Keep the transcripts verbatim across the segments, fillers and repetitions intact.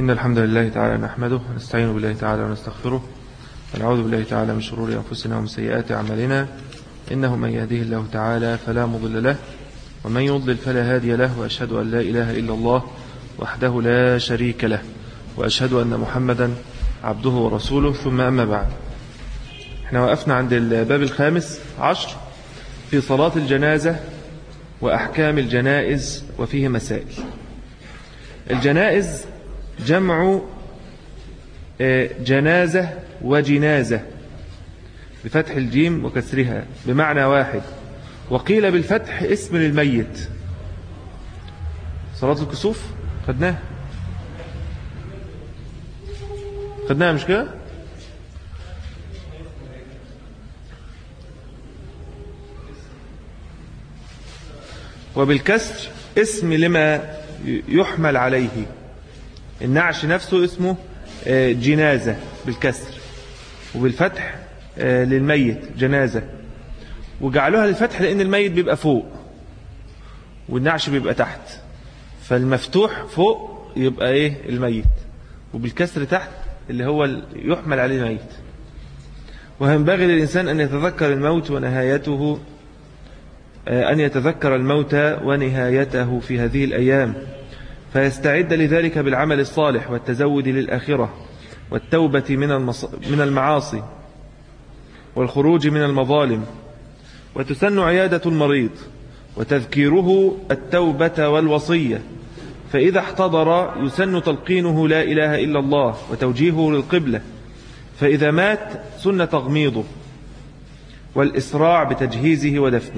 إن الحمد لله تعالى نحمده ونستعين بالله تعالى ونستغفره ونعوذ بالله تعالى من شرور أنفسنا ومن سيئات أعمالنا، إنه من يهديه الله تعالى فلا مضل له ومن يضلل فلا هادي له، وأشهد أن لا إله إلا الله وحده لا شريك له، وأشهد أن محمدا عبده ورسوله، ثم أما بعد. احنا وقفنا عند الباب الخامس عشر في صلاة الجنازة وأحكام الجنائز وفيه مسائل. الجنائز جمع جنازة وجنازة بفتح الجيم وكسرها بمعنى واحد، وقيل بالفتح اسم للميت. صلاة الكسوف خدناها خدناها مش كده؟ وبالكسر اسم لما يحمل عليه. النعش نفسه اسمه جنازة بالكسر، وبالفتح للميت جنازة. وجعلوها للفتح لأن الميت بيبقى فوق والنعش بيبقى تحت، فالمفتوح فوق يبقى ايه الميت، وبالكسر تحت اللي هو يحمل عليه الميت. وينبغي للإنسان أن يتذكر الموت ونهايته، أن يتذكر الموت ونهايته في هذه الأيام، فيستعد لذلك بالعمل الصالح والتزود للآخرة والتوبة من من المعاصي والخروج من المظالم. وتسن عيادة المريض وتذكيره التوبة والوصية، فإذا احتضر يسن تلقينه لا إله إلا الله وتوجيهه للقبلة، فإذا مات سن تغميضه والإسراع بتجهيزه ودفنه.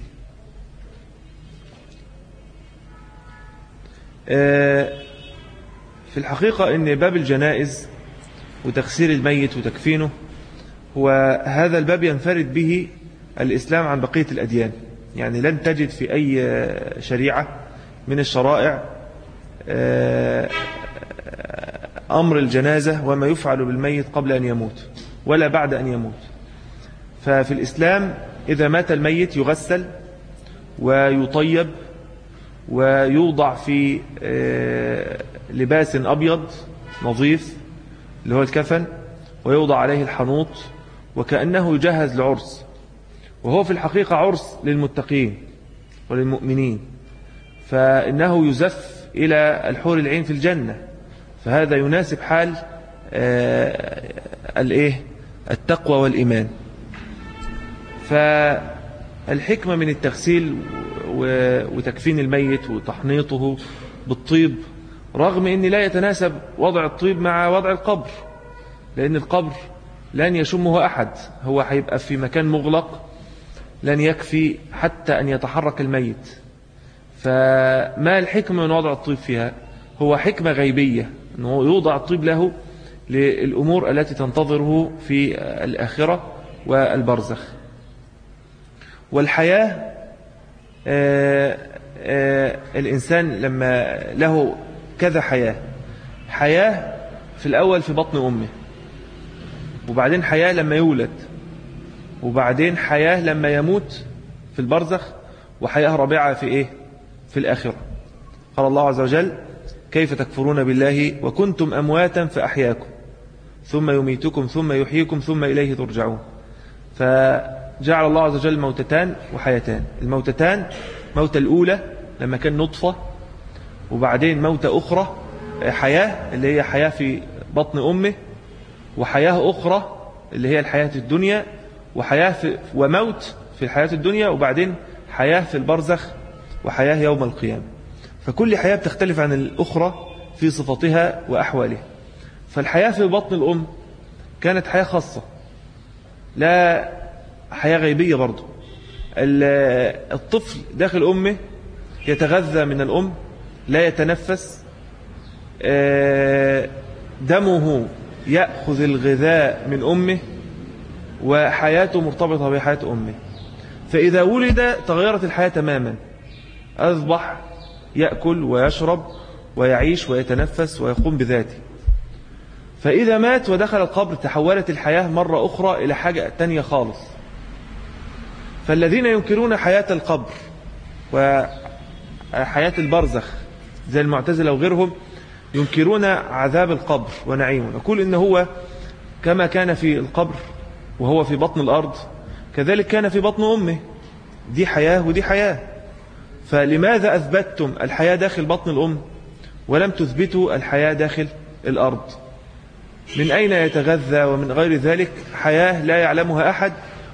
في الحقيقة أن باب الجنائز وتغسيل الميت وتكفينه هو هذا الباب ينفرد به الإسلام عن بقية الأديان. يعني لن تجد في أي شريعة من الشرائع أمر الجنازة وما يفعل بالميت قبل أن يموت ولا بعد أن يموت. ففي الإسلام إذا مات الميت يغسل ويطيب ويوضع في لباس أبيض نظيف اللي هو الكفن، ويوضع عليه الحنوط وكأنه يجهز لعرس، وهو في الحقيقة عرس للمتقين وللمؤمنين، فإنه يزف إلى الحور العين في الجنة. فهذا يناسب حال الايه التقوى والإيمان. فالحكمة من التغسيل وتكفين الميت وتحنيطه بالطيب، رغم أن لا يتناسب وضع الطيب مع وضع القبر، لأن القبر لن يشمه أحد، هو هيبقى في مكان مغلق لن يكفي حتى أن يتحرك الميت. فما الحكمة من وضع الطيب فيها؟ هو حكمة غيبية، أنه يوضع الطيب له للأمور التي تنتظره في الآخرة والبرزخ. والحياة آآ آآ الإنسان لما له كذا حياة، حياة في الأول في بطن أمه، وبعدين حياة لما يولد، وبعدين حياة لما يموت في البرزخ، وحياة رابعة في إيه؟ في الآخرة. قال الله عز وجل: كيف تكفرون بالله وكنتم أمواتا فأحياكم ثم يميتكم ثم يحييكم ثم إليه ترجعون. فجعل الله عز وجل موتتان وحياتان. الموتتان موتة الأولى لما كان نطفة، وبعدين موتة أخرى حياة اللي هي حياة في بطن أمه، وحياة أخرى اللي هي الحياة الدنيا، وحياة في وموت في الحياة الدنيا، وبعدين حياة في البرزخ، وحياة يوم القيامة. فكل حياة بتختلف عن الأخرى في صفتها وأحوالها. فالحياة في بطن الأم كانت حياة خاصة، لا حياة غيبية برضو. الطفل داخل أمه يتغذى من الأم، لا يتنفس، دمه يأخذ الغذاء من أمه، وحياته مرتبطة بحياة أمه. فإذا ولد تغيرت الحياة تماما، أصبح يأكل ويشرب ويعيش ويتنفس ويقوم بذاته. فإذا مات ودخل القبر تحولت الحياة مرة أخرى إلى حاجة تانية خالص. فالذين ينكرون حياة القبر وحياة البرزخ زي المعتزلة وغيرهم ينكرون عذاب القبر ونعيمه. نقول إن هو كما كان في القبر وهو في بطن الأرض كذلك كان في بطن أمه، دي حياة ودي حياة. فلماذا أثبتتم الحياة داخل بطن الأم ولم تثبتوا الحياة داخل الأرض؟ من أين يتغذى ومن غير ذلك؟ حياة لا يعلمها أحد،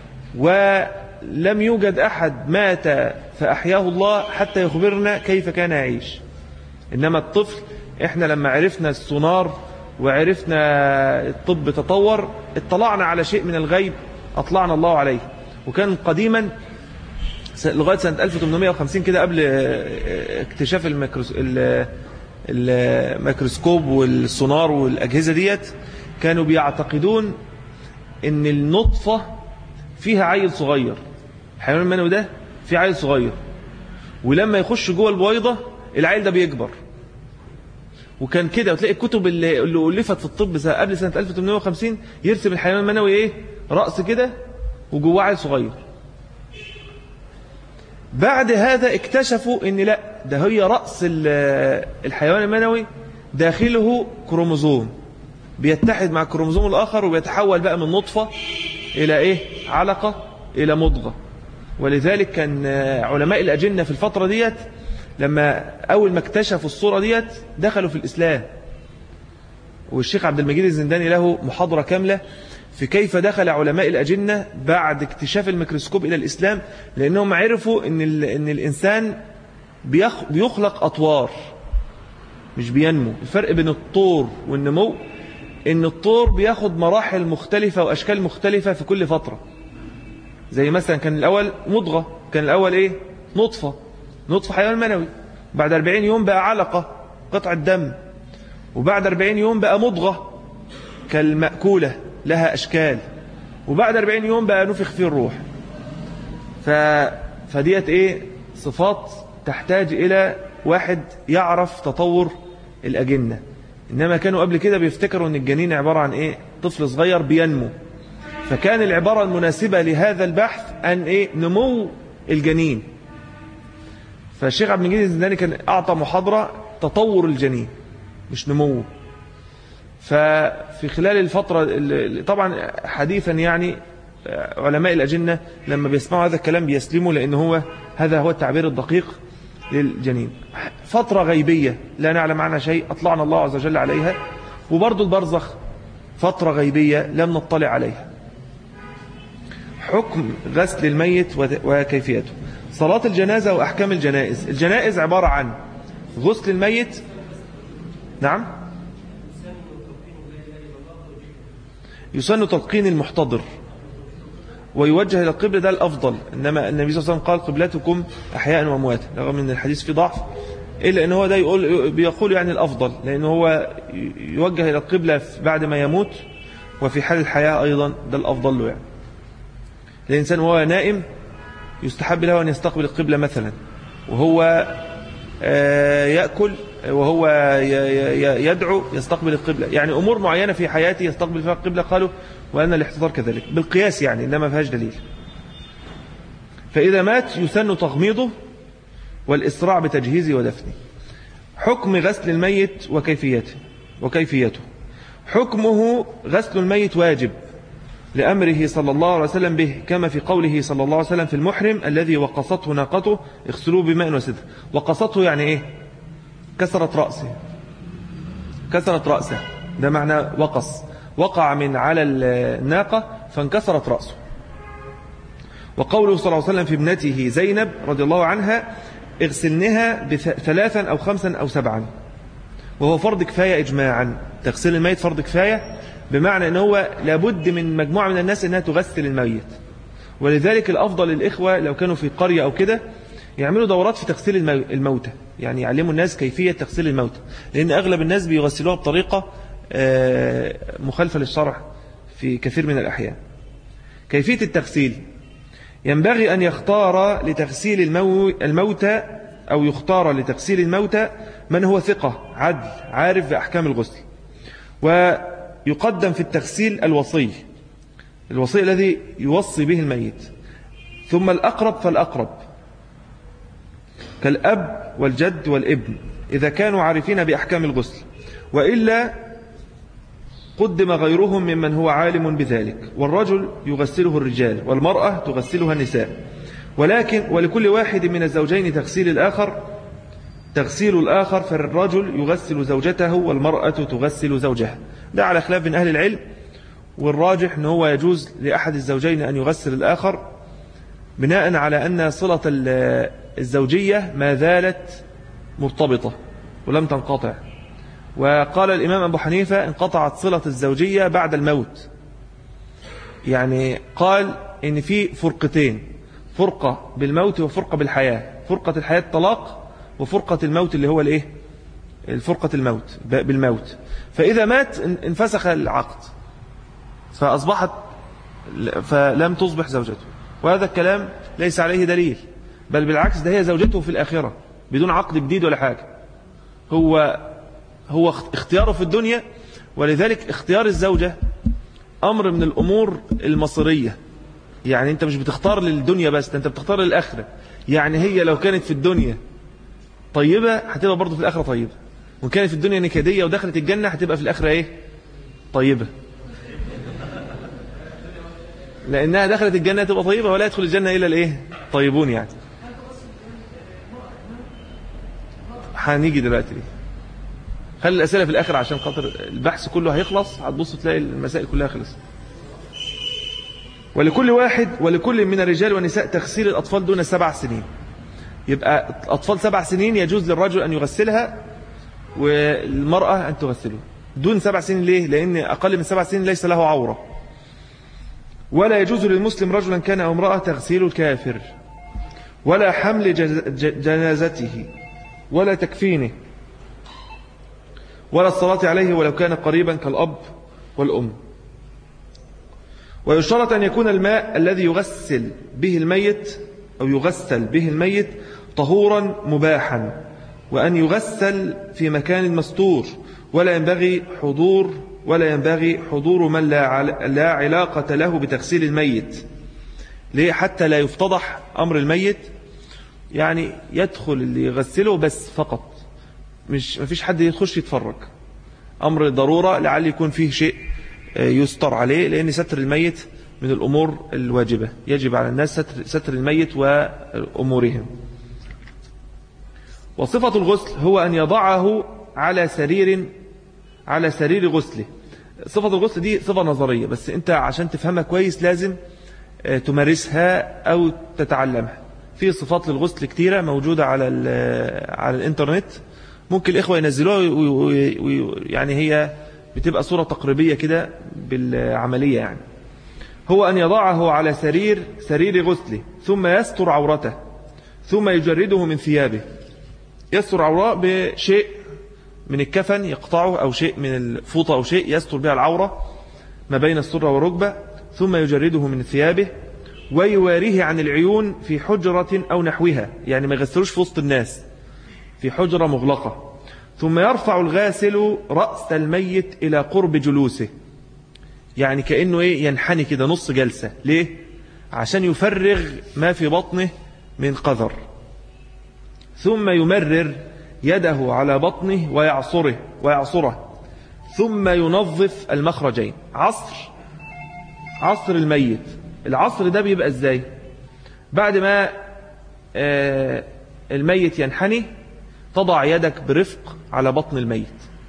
ولم يوجد أحد مات فأحياه الله حتى يخبرنا كيف كان يعيش. إنما الطفل إحنا لما عرفنا السونار وعرفنا الطب تطور اطلعنا على شيء من الغيب أطلعنا الله عليه. وكان قديما لغاية سنة ألف وثمانمائة وخمسين كده قبل اكتشاف الميكروس الميكروسكوب والسونار والأجهزة ديت كانوا بيعتقدون ان النطفة فيها عيل صغير، الحيوان المنوي ده فيه عيل صغير، ولما يخش جوه البويضة العيل ده بيكبر. وكان كده وتلاقي الكتب اللي, اللي ألفت في الطب قبل سنة ألف وثمانمائة وخمسين يرسم الحيوان المنوي ايه؟ رأس كده وجواه عيل صغير. بعد هذا اكتشفوا ان لا، ده هي رأس الحيوان المنوي داخله كروموزوم بيتحد مع الكروموزوم الآخر وبيتحول بقى من نطفة إلى إيه؟ علقة إلى مضغة. ولذلك كان علماء الأجنة في الفترة ديت لما أول ما اكتشفوا الصورة ديت دخلوا في الإسلام. والشيخ عبد المجيد الزنداني له محاضرة كاملة في كيف دخل علماء الأجنة بعد اكتشاف الميكروسكوب إلى الإسلام، لأنهم عرفوا إن, إن الإنسان بيخلق أطوار مش بينمو. الفرق بين الطور والنمو إن الطور بياخد مراحل مختلفة وأشكال مختلفة في كل فترة. زي مثلا كان الأول مضغة، كان الأول إيه؟ نطفة، نطفة حيوان منوي. بعد أربعين يوم بقى علقة قطعة دم، وبعد أربعين يوم بقى مضغة كالمأكولة لها أشكال، وبعد أربعين يوم بقى نفخ فيه الروح. ف... فديت إيه؟ صفات تحتاج إلى واحد يعرف تطور الأجنة. إنما كانوا قبل كده بيفتكروا أن الجنين عبارة عن إيه؟ طفل صغير بينمو. فكان العبارة المناسبة لهذا البحث أن إيه؟ نمو الجنين. فالشيخ عبد المجيد الزنداني كان أعطى محاضرة تطور الجنين مش نموه. ففي خلال الفترة طبعا حديثا يعني علماء الأجنة لما بيسمعوا هذا الكلام بيسلموا، لأن هو هذا هو التعبير الدقيق للجنين. فترة غيبية لا نعلم عنها شيء أطلعنا الله عز وجل عليها. وبرضو البرزخ فترة غيبية لم نطلع عليها. حكم غسل الميت وكيفيته. صلاة الجنازة وأحكام الجنائز. الجنائز عبارة عن غسل الميت. نعم، يسن تلقين المحتضر ويوجه إلى القبلة، ده الأفضل. إنما النبي صلى الله عليه وسلم قال قبلتكم أحياء وأموات، رغم أن الحديث فيه ضعف، إلا أنه هو ده يقول بيقول يعني الأفضل، لأنه هو يوجه إلى القبلة بعد ما يموت، وفي حال الحياة أيضا ده الأفضل له. يعني الإنسان وهو نائم يستحب له أن يستقبل القبلة مثلا، وهو يأكل وهو يدعو يستقبل القبلة. يعني أمور معينة في حياته يستقبل فيها القبلة، قالوا وأن الاحتضار كذلك بالقياس يعني، إنما فيهاش دليل. فإذا مات يسن تغميضه والإسراع بتجهيزه ودفنه. حكم غسل الميت وكيفيته وكيفيته حكمه غسل الميت واجب لأمره صلى الله عليه وسلم به، كما في قوله صلى الله عليه وسلم في المحرم الذي وقصته ناقته اغسلوه بماء وسدر. وقصته يعني إيه؟ كسرت رأسه، كسرت رأسه، ده معنى وقص، وقع من على الناقة فانكسرت رأسه. وقوله صلى الله عليه وسلم في ابنته زينب رضي الله عنها اغسلنها ثلاثا أو خمسا أو سبعا، وهو فرض كفاية إجماعا. تغسل الميت فرض كفاية بمعنى أنه هو لابد من مجموعة من الناس أنها تغسل الميت. ولذلك الأفضل للإخوة لو كانوا في قرية أو كده يعملوا دورات في تغسيل الموتى، يعني يعلموا الناس كيفية تغسيل الموتى، لأن أغلب الناس بيغسلوها بطريقة مخالفة للشرع في كثير من الأحيان. كيفية التغسيل: ينبغي أن يختار لتغسيل الموتى أو يختار لتغسيل الموتى من هو ثقة عدل عارف بأحكام الغسل. ويقدم في التغسيل الوصي، الوصي الذي يوصي به الميت، ثم الأقرب فالأقرب كالأب والجد والابن إذا كانوا عارفين بأحكام الغسل. وإلا قدم غيرهم ممن هو عالم بذلك، والرجل يغسله الرجال والمرأة تغسلها النساء، ولكن ولكل واحد من الزوجين تغسيل الآخر تغسيل الآخر، فالرجل يغسل زوجته والمرأة تغسل زوجها. ده على خلاف من أهل العلم، والراجح أنه هو يجوز لأحد الزوجين أن يغسل الآخر بناء على أن صلة الزوجية ما زالت مرتبطة ولم تنقطع. وقال الإمام أبو حنيفة انقطعت صلة الزوجية بعد الموت، يعني قال إن في فرقتين، فرقة بالموت وفرقة بالحياة. فرقة الحياة الطلاق، وفرقة الموت اللي هو الايه الفرقة الموت بالموت. فإذا مات انفسخ العقد فأصبحت فلم تصبح زوجته، وهذا الكلام ليس عليه دليل، بل بالعكس ده هي زوجته في الآخرة بدون عقد جديد ولا حاجة. هو هو اختياره في الدنيا، ولذلك اختيار الزوجة أمر من الأمور المصيرية. يعني أنت مش بتختار للدنيا بس، أنت بتختار للآخرة. يعني هي لو كانت في الدنيا طيبة هتبقى برضه في الآخرة طيبة، وإن كانت في الدنيا نكدية ودخلت الجنة هتبقى في الآخرة إيه؟ طيبة. لأنها دخلت الجنة تبقى طيبة، ولا يدخل الجنة إلا الإيه؟ طيبون. يعني هنيجي دلوقتي ليه؟ خلي الأسئلة في الآخر عشان خاطر البحث كله هيخلص، هتبص تلاقي المسائل كلها خلصت. ولكل واحد ولكل من الرجال والنساء تغسيل الأطفال دون سبع سنين. يبقى أطفال سبع سنين يجوز للرجل أن يغسلها والمرأة أن تغسله. دون سبع سنين ليه؟ لأن أقل من سبع سنين ليس له عورة. ولا يجوز للمسلم رجلا كان أو امرأة تغسيل الكافر، ولا حمل جنازته، ولا تكفينه، ولا الصلاة عليه ولو كان قريبا كالأب والأم. ويشترط أن يكون الماء الذي يغسل به الميت أو يغسل به الميت طهورا مباحا، وأن يغسل في مكان مستور، ولا ينبغي حضور ولا ينبغي حضور من لا لا علاقة له بتغسيل الميت. ليه؟ حتى لا يفتضح أمر الميت. يعني يدخل اللي يغسله بس فقط، مش مفيش حد يخش يتفرج. أمر ضرورة لعل يكون فيه شيء يستر عليه، لأن ستر الميت من الأمور الواجبة، يجب على الناس ستر, ستر الميت وأمورهم. وصفة الغسل هو أن يضعه على سرير على سرير غسله. صفة الغسل دي صفة نظرية، بس أنت عشان تفهمها كويس لازم تمارسها أو تتعلمها. في صفات للغسل كتيرة موجودة على على الإنترنت، ممكن الإخوة ينزلوها، يعني هي بتبقى صورة تقريبية كده بالعملية. يعني هو أن يضعه على سرير سرير غسله، ثم يستر عورته، ثم يجرده من ثيابه. يستر عورته بشيء من الكفن يقطعه، أو شيء من الفوطة، أو شيء يستر بها العورة ما بين السرة والركبة، ثم يجرده من ثيابه، ويواريه عن العيون في حجرة أو نحوها. يعني ما يغسلوش في وسط الناس، في حجرة مغلقة. ثم يرفع الغاسل رأس الميت إلى قرب جلوسه، يعني كأنه إيه ينحني كده نص جلسة. ليه؟ عشان يفرغ ما في بطنه من قذر. ثم يمرر يده على بطنه ويعصره ويعصره ثم ينظف المخرجين. عصر عصر الميت. العصر ده بيبقى ازاي؟ بعد ما آه الميت ينحني، تضع يدك برفق على بطن الميت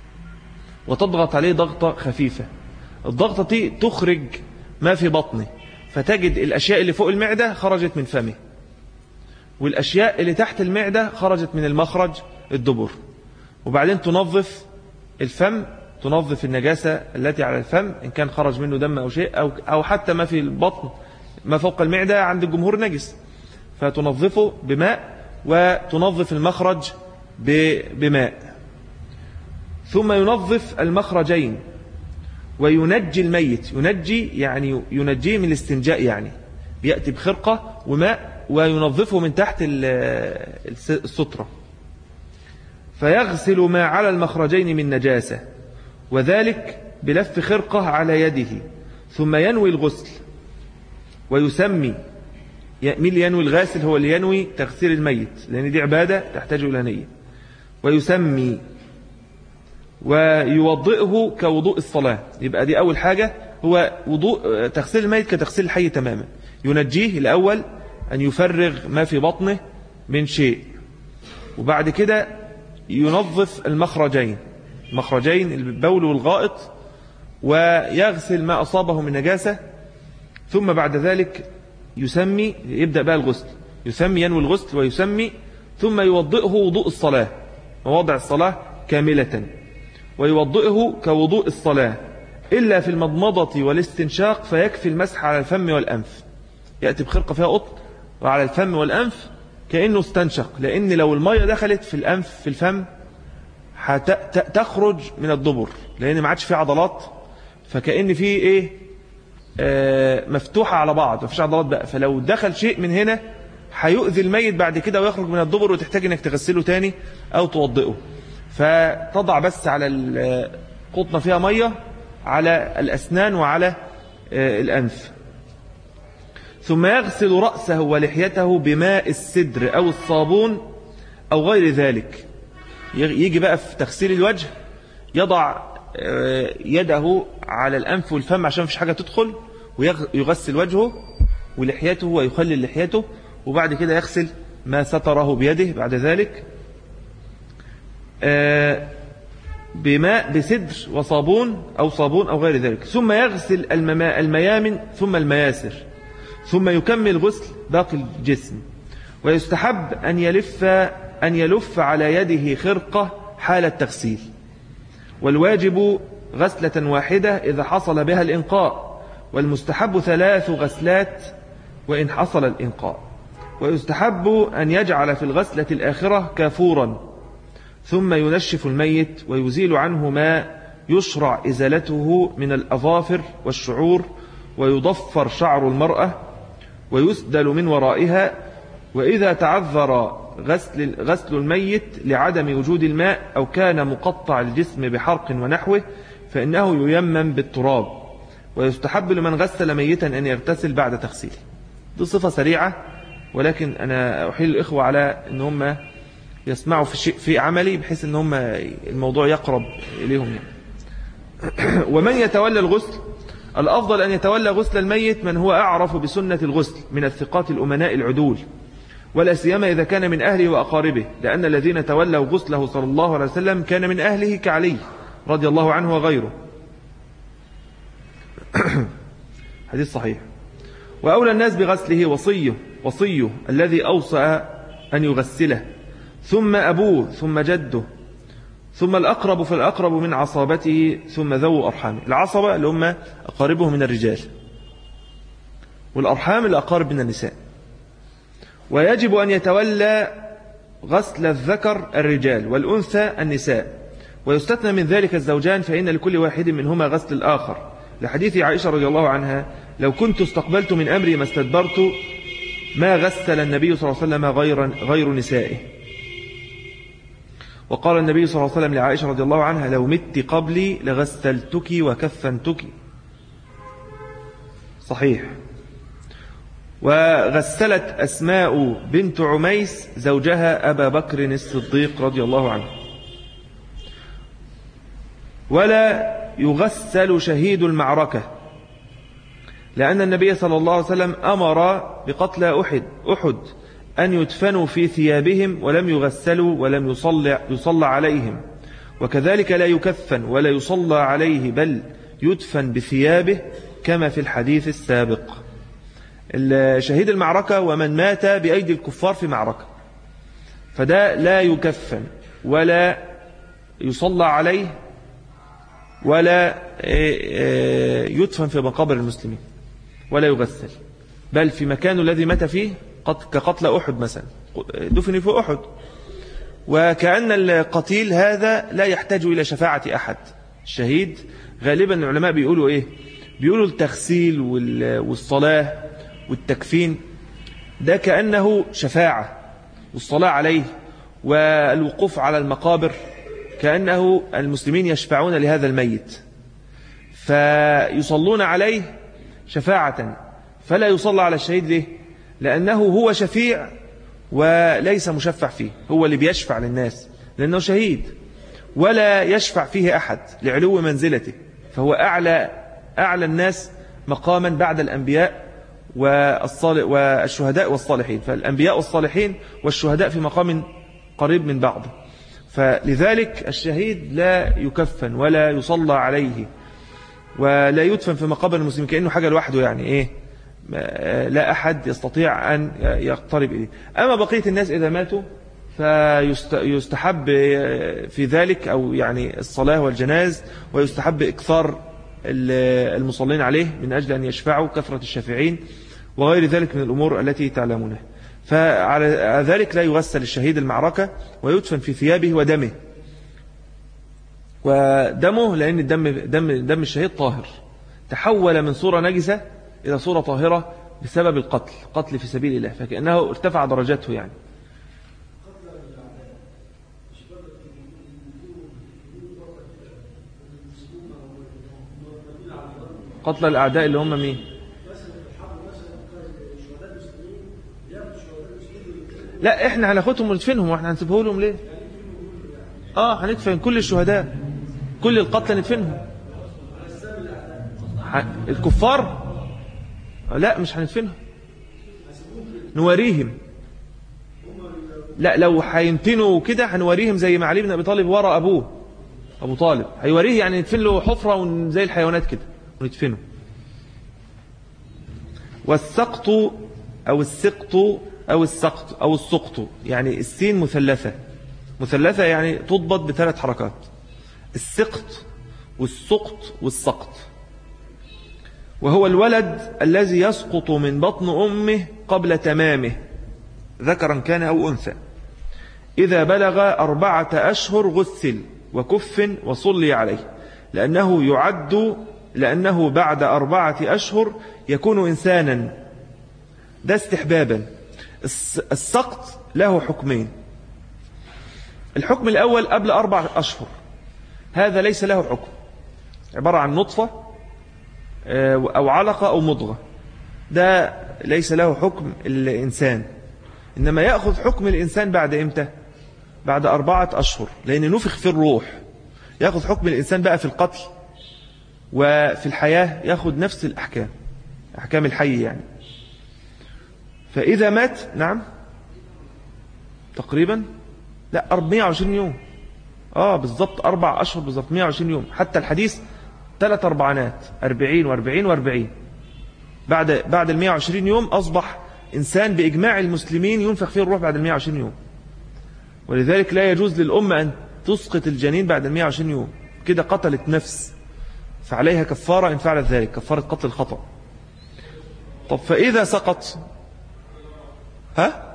وتضغط عليه ضغطة خفيفة. الضغطة دي تخرج ما في بطنه، فتجد الأشياء اللي فوق المعدة خرجت من فمه، والأشياء اللي تحت المعدة خرجت من المخرج الدبر. وبعدين تنظف الفم، تنظف النجاسة التي على الفم إن كان خرج منه دم أو شيء، أو, أو حتى ما في البطن ما فوق المعدة عند الجمهور نجس، فتنظفه بماء، وتنظف المخرج بماء. ثم ينظف المخرجين وينجي الميت. ينجي يعني ينجيه من الاستنجاء، يعني بيأتي بخرقة وماء وينظفه من تحت السترة، فيغسل ما على المخرجين من نجاسة، وذلك بلف خرقة على يده. ثم ينوي الغسل ويسمي. مين اللي ينوي؟ الغاسل هو اللي ينوي تغسيل الميت، لأن دي عبادة تحتاج إلى نية. ويسمي ويوضئه كوضوء الصلاة. يبقى دي أول حاجة، هو وضوء تغسيل الميت كتغسيل الحي تماما. ينجيه الأول أن يفرغ ما في بطنه من شيء، وبعد كده ينظف المخرجين مخرجين البول والغائط، ويغسل ما أصابه من نجاسة. ثم بعد ذلك يسمي، يبدأ بقى الغسل، يسمي ينوي الغسل ويسمي، ثم يوضئه وضوء الصلاة، مواضع الصلاة كاملة، ويوضئه كوضوء الصلاة إلا في المضمضة والاستنشاق، فيكفي المسح على الفم والأنف. يأتي بخرقة فيها قطن وعلى الفم والأنف كأنه استنشق، لأن لو المية دخلت في الأنف في الفم تخرج من الدبر، لأن ما عادش فيه عضلات، فكأن فيه إيه آه مفتوحة على بعض، ما فيش عضلات بقى. فلو دخل شيء من هنا هيؤذي الميت بعد كده ويخرج من الدبر، وتحتاج انك تغسله تاني أو توضئه. فتضع بس على القطنة فيها مية على الأسنان وعلى آه الأنف. ثم يغسل رأسه ولحيته بماء السدر أو الصابون أو غير ذلك. يجي بقى في تغسيل الوجه يضع يده على الأنف والفم عشان مفيش حاجة تدخل، ويغسل وجهه ولحيته ويخلل لحيته، وبعد كده يغسل ما ستره بيده بعد ذلك بماء بسدر وصابون أو صابون أو غير ذلك. ثم يغسل الميامن ثم المياسر، ثم يكمل غسل باقي الجسم. ويستحب أن يلف أن يلف على يده خرقة حال التغسيل، والواجب غسلة واحدة إذا حصل بها الإنقاء، والمستحب ثلاث غسلات وإن حصل الإنقاء. ويستحب أن يجعل في الغسلة الآخرة كافورا، ثم ينشف الميت ويزيل عنه ما يشرع إزالته من الأظافر والشعور، ويضفر شعر المرأة ويسدل من ورائها. وإذا تعذر غسل, غسل الميت لعدم وجود الماء أو كان مقطع الجسم بحرق ونحوه فإنه ييمم بالتراب. ويستحب لمن غسل ميتا أن يغتسل بعد تغسيله. دي صفة سريعة، ولكن أنا أحيل الإخوة على أن هم يسمعوا في شيء في عملي، بحيث أن هم الموضوع يقرب إليهم. ومن يتولى الغسل، الأفضل أن يتولى غسل الميت من هو أعرف بسنة الغسل من الثقات الأمناء العدول، ولا سيما إذا كان من أهله وأقاربه، لأن الذين تولوا غسله صلى الله عليه وسلم كان من أهله كعلي رضي الله عنه وغيره. حديث صحيح. وأولى الناس بغسله وصيه وصيه الذي أوصى أن يغسله، ثم أبوه، ثم جده، ثم الأقرب فالأقرب من عصابته، ثم ذو أرحامه. العصبة اللي هم أقاربه من الرجال، والأرحام الأقارب من النساء. ويجب أن يتولى غسل الذكر الرجال والأنثى النساء، ويستثنى من ذلك الزوجان، فإن لكل واحد منهما غسل الآخر، لحديث عائشة رضي الله عنها: لو كنت استقبلت من أمري ما استدبرت ما غسل النبي صلى الله عليه وسلم غير, غير نسائه. وقال النبي صلى الله عليه وسلم لعائشة رضي الله عنها: لو مت قبلي لغسلتك وكفنتك. صحيح. وغسلت أسماء بنت عميس زوجها أبا بكر الصديق رضي الله عنه. ولا يغسل شهيد المعركة، لأن النبي صلى الله عليه وسلم أمر بقتل أحد أحد أن يدفنوا في ثيابهم ولم يغسلوا ولم يصلى, يصلى عليهم. وكذلك لا يكفن ولا يصلى عليه، بل يدفن بثيابه كما في الحديث السابق. شهيد المعركة ومن مات بأيدي الكفار في معركة، فده لا يكفن ولا يصلى عليه ولا يدفن في مقابر المسلمين ولا يغسل، بل في مكانه الذي مات فيه كقتل أحد مثلا، دفن في أحد. وكأن القتيل هذا لا يحتاج إلى شفاعة أحد. الشهيد غالبا العلماء بيقولوا إيه؟ بيقولوا التغسيل والصلاة والتكفين ده كأنه شفاعة، والصلاة عليه والوقوف على المقابر كأنه المسلمين يشفعون لهذا الميت، فيصلون عليه شفاعة، فلا يصلى على الشهيد. ليه؟ لأنه هو شفيع وليس مشفع فيه، هو اللي بيشفع للناس لأنه شهيد. ولا يشفع فيه أحد لعلو منزلته، فهو أعلى أعلى الناس مقاما بعد الأنبياء والشهداء والصالحين، فالأنبياء والصالحين والشهداء في مقام قريب من بعض. فلذلك الشهيد لا يكفن ولا يصلى عليه ولا يدفن في مقابر المسلمين كأنه حاجة لوحده، يعني إيه، لا أحد يستطيع أن يقترب إليه. أما بقية الناس إذا ماتوا فيستحب في ذلك أو يعني الصلاة والجناز، ويستحب إكثار المصلين عليه من أجل أن يشفعوا، كثرة الشافعين وغير ذلك من الأمور التي تعلمونها. فعلى ذلك لا يغسل الشهيد المعركة ويدفن في ثيابه ودمه، ودمه لأن الدم دم دم الشهيد طاهر، تحول من صورة نجسة إلى صورة طاهرة بسبب القتل، قتل في سبيل الله، فكأنه ارتفع درجاته. يعني قتل الأعداء اللي هم مين؟ لا احنا هناخدهم وندفنهم، واحنا هنسيبه لهم ليه؟ اه هندفن كل الشهداء، كل القتلى ندفنهم. الكفار لا مش هندفنهم، نوريهم. لا لو هيمتنوا كده هنوريهم زي ما علي بن ابي طالب ورا ابوه ابو طالب، هيوريه يعني ندفن له حفره زي الحيوانات كده وندفنه. والسقط او السقط أو السقط أو السقط، يعني السين مثلثة، مثلثة يعني تضبط بثلاث حركات، السقط والسقط والسقط. وهو الولد الذي يسقط من بطن أمه قبل تمامه، ذكرا كان أو أنثى، إذا بلغ أربعة أشهر غسل وكف وصلي عليه، لأنه يعد لأنه بعد أربعة أشهر يكون إنسانا. ده استحبابا. السقط له حكمين. الحكم الأول قبل أربع أشهر، هذا ليس له حكم، عبارة عن نطفة أو علقة أو مضغة، ده ليس له حكم الإنسان، إنما يأخذ حكم الإنسان بعد إمتى؟ بعد أربعة أشهر، لأن نفخ في الروح. يأخذ حكم الإنسان بقى في القتل وفي الحياة، يأخذ نفس الأحكام، أحكام الحي يعني. فإذا مات، نعم تقريبا لا أربعمائة وعشرين يوم، آه بالضبط أربع أشهر بالضبط، مائة وعشرين يوم. حتى الحديث ثلاث أربعينات، أربعين وأربعين وأربعين. بعد بعد المائة وعشرين يوم أصبح إنسان بإجماع المسلمين ينفخ فيه الروح بعد المائة وعشرين يوم. ولذلك لا يجوز للأمة أن تسقط الجنين بعد المائة وعشرين يوم، كده قتلت نفس، فعليها كفارة إن فعلت ذلك، كفارة قتل الخطأ. طب فإذا سقط، ها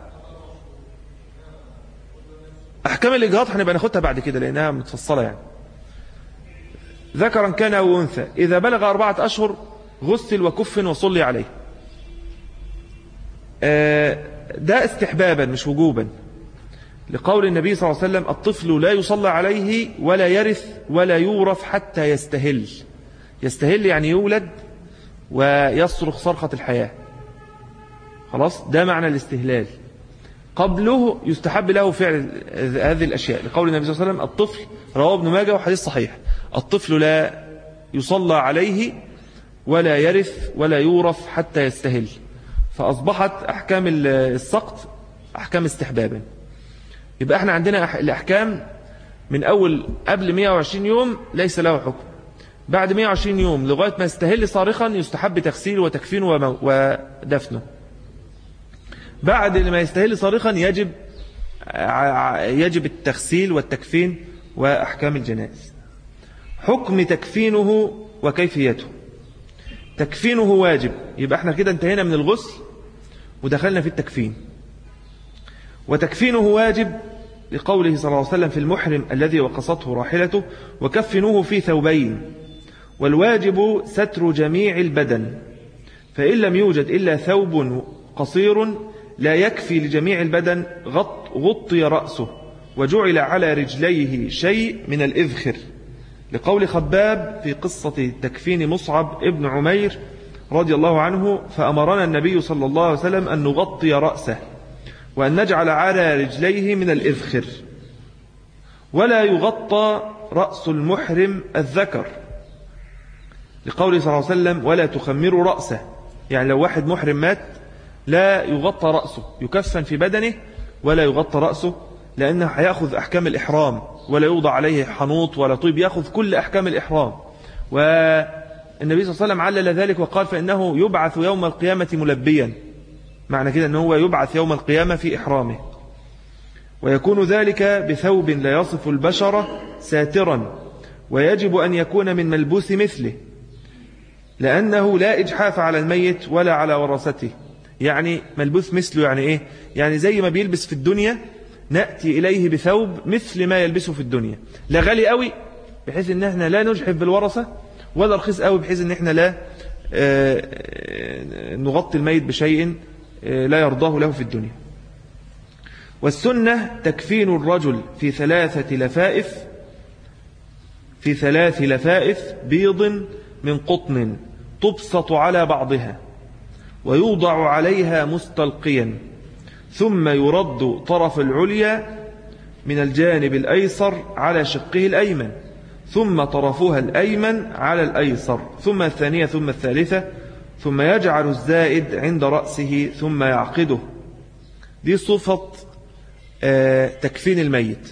أحكام الإجهاض هنبقى ناخدها بعد كده لأنها متفصلة يعني. ذكرا كان أو أنثى إذا بلغ أربعة أشهر غسل وكف وصلي عليه. ده استحبابا مش وجوبا، لقول النبي صلى الله عليه وسلم الطفل لا يصلى عليه ولا يرث ولا يورث حتى يستهل. يستهل يعني يولد ويصرخ صرخة الحياة، خلاص ده معنى الاستهلال. قبله يستحب له فعل هذه الأشياء، لقول النبي صلى الله عليه وسلم الطفل، رواه ابن ماجه وحديث صحيح، الطفل لا يصلى عليه ولا يرث ولا يورث حتى يستهل. فأصبحت أحكام السقط أحكام استحبابا. يبقى احنا عندنا الأحكام من أول قبل مائة وعشرين يوم ليس له حكم، بعد مائة وعشرين يوم لغاية ما يستهل صارخا يستحب تغسيله وتكفينه ودفنه. بعد ما يستهل صارخا يجب يجب التغسيل والتكفين وأحكام الجنائز. حكم تكفينه وكيفيته. تكفينه واجب، يبقى احنا كده انتهينا من الغسل ودخلنا في التكفين. وتكفينه واجب لقوله صلى الله عليه وسلم في المحرم الذي وقصته راحلته وكفنوه في ثوبين. والواجب ستر جميع البدن، فإن لم يوجد إلا ثوب قصير لا يكفي لجميع البدن غط غطي رأسه وجعل على رجليه شيء من الإذخر، لقول خباب في قصة تكفين مصعب ابن عمير رضي الله عنه فأمرنا النبي صلى الله عليه وسلم أن نغطي رأسه وأن نجعل على رجليه من الإذخر. ولا يغطى رأس المحرم الذكر، لقوله صلى الله عليه وسلم ولا تخمروا رأسه، يعني لو واحد محرم مات لا يغطى رأسه، يكفن في بدنه ولا يغطى رأسه، لأنه هيأخذ أحكام الإحرام، ولا يوضع عليه حنوط ولا طيب، يأخذ كل أحكام الإحرام. والنبي صلى الله عليه وسلم علل ذلك وقال فإنه يبعث يوم القيامة ملبيا، معنى كده أنه يبعث يوم القيامة في إحرامه. ويكون ذلك بثوب لا يصف البشرة ساترا، ويجب أن يكون من ملبوس مثله، لأنه لا إجحاف على الميت ولا على ورثته. يعني ملبوس مثله يعني إيه؟ يعني زي ما بيلبس في الدنيا نأتي إليه بثوب مثل ما يلبسه في الدنيا، لا غالي قوي بحيث ان احنا لا نجحف بالورثة، ولا رخيص قوي بحيث ان احنا لا نغطي الميت بشيء لا يرضاه له في الدنيا. والسنة تكفين الرجل في ثلاثة لفائف في ثلاث لفائف بيض من قطن تبسط على بعضها، ويوضع عليها مستلقيا، ثم يرد طرف العليا من الجانب الأيسر على شقه الأيمن، ثم طرفها الأيمن على الأيسر، ثم الثانية، ثم الثالثة، ثم يجعل الزائد عند رأسه ثم يعقده. دي صفة تكفين الميت.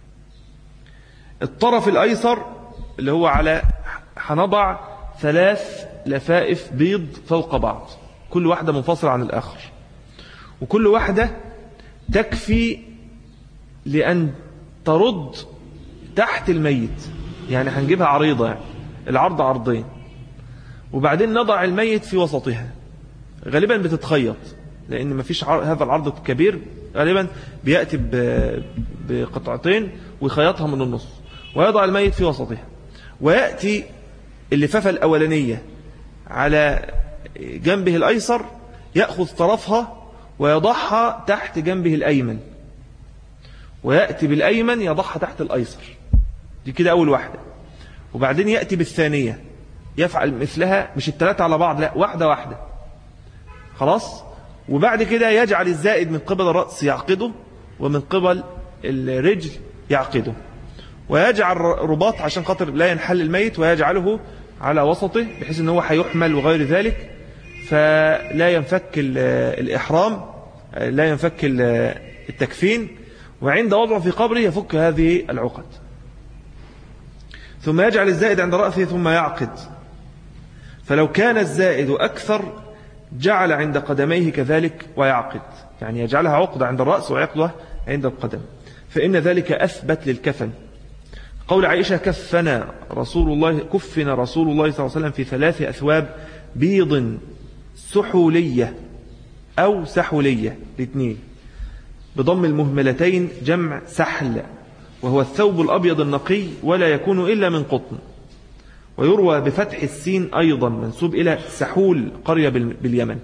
الطرف الأيسر اللي هو على هنضع ثلاث لفائف بيض فوق بعض، كل واحدة منفصلة عن الآخر، وكل واحدة تكفي لأن ترد تحت الميت، يعني هنجيبها عريضة، يعني العرض عرضين، وبعدين نضع الميت في وسطها. غالبا بتتخيط، لأن ما فيش هذا العرض الكبير، غالبا بيأتي بقطعتين ويخيطها من النص، ويضع الميت في وسطها، ويأتي اللفافة الأولانية على جنبه الأيسر، يأخذ طرفها ويضعها تحت جنبه الأيمن، ويأتي بالأيمن يضعها تحت الأيسر. دي كده أول واحدة. وبعدين يأتي بالثانية يفعل مثلها، مش الثلاثة على بعض، لا، واحدة واحدة، خلاص. وبعد كده يجعل الزائد من قبل الرأس يعقده، ومن قبل الرجل يعقده، ويجعل رباط عشان خاطر لا ينحل الميت، ويجعله على وسطه بحيث أنه هيحمل وغير ذلك، فلا ينفك الإحرام، لا ينفك التكفين، وعند وضعه في قبره يفك هذه العقد. ثم يجعل الزائد عند رأسه ثم يعقد، فلو كان الزائد أكثر جعل عند قدميه كذلك ويعقد، يعني يجعلها عقدة عند الرأس ويعقدها عند القدم، فإن ذلك أثبت للكفن. قول عائشة كفنا رسول الله كفن رسول الله صلى الله عليه وسلم في ثلاث أثواب بيض سحولية أو سحولية، الاثنين بضم المهملتين جمع سحل، وهو الثوب الأبيض النقي ولا يكون إلا من قطن. ويروى بفتح السين أيضا منسوب إلى سحول قرية باليمن.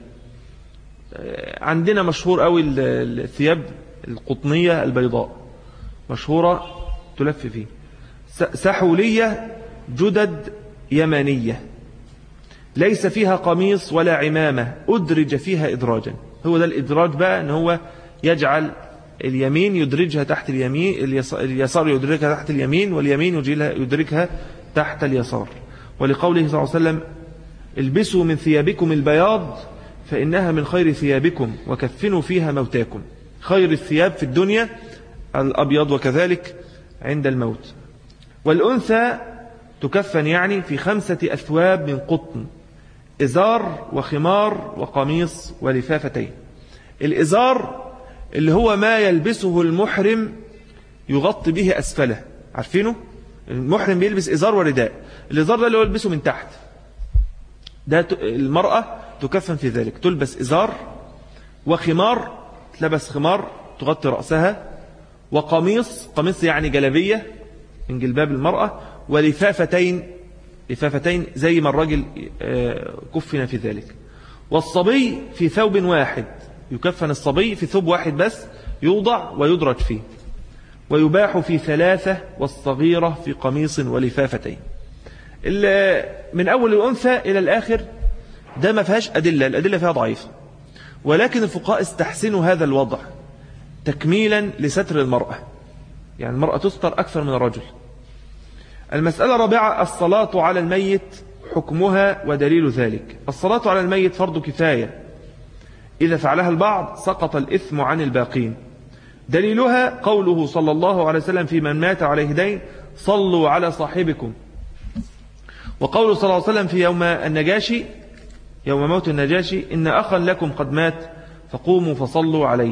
عندنا مشهور أوي الثياب القطنية البيضاء، مشهورة تلف فيه. سحولية جدد يمانية ليس فيها قميص ولا عمامة، أدرج فيها إدراجا. هو ده الإدراج بقى، أن هو يجعل اليمين يدرجها تحت اليمين، اليسار يدرجها تحت اليمين، واليمين يدرجها تحت اليسار. ولقوله صلى الله عليه وسلم البسوا من ثيابكم البياض فإنها من خير ثيابكم وكفنوا فيها موتاكم. خير الثياب في الدنيا الأبيض، وكذلك عند الموت. والأنثى تكفن يعني في خمسة أثواب من قطن، إزار وخمار وقميص ولفافتين. الإزار اللي هو ما يلبسه المحرم يغطي به أسفله، عارفينه؟ المحرم بيلبس إزار ورداء، الإزار ده اللي هو يلبسه من تحت، ده المرأة تكفن في ذلك، تلبس إزار وخمار، تلبس خمار تغطي رأسها، وقميص، قميص يعني جلبية من جلباب المرأة، ولفافتين، لفافتين زي ما الرجل كفن في ذلك. والصبي في ثوب واحد، يكفن الصبي في ثوب واحد بس، يوضع ويدرج فيه. ويباح في ثلاثة، والصغيرة في قميص ولفافتين. من أول الأنثى إلى الآخر ده ما فيهاش أدلة، الأدلة فيها ضعيفة، ولكن الفقهاء استحسنوا هذا الوضع تكميلا لستر المرأة، يعني المرأة تستر أكثر من الرجل. المسألة الرابعة الصلاة على الميت حكمها ودليل ذلك. الصلاة على الميت فرض كفاية، إذا فعلها البعض سقط الإثم عن الباقين. دليلها قوله صلى الله عليه وسلم في من مات عليه دين صلوا على صاحبكم، وقوله صلى الله عليه وسلم في يوم النجاشي يوم موت النجاشي إن أخا لكم قد مات فقوموا فصلوا عليه.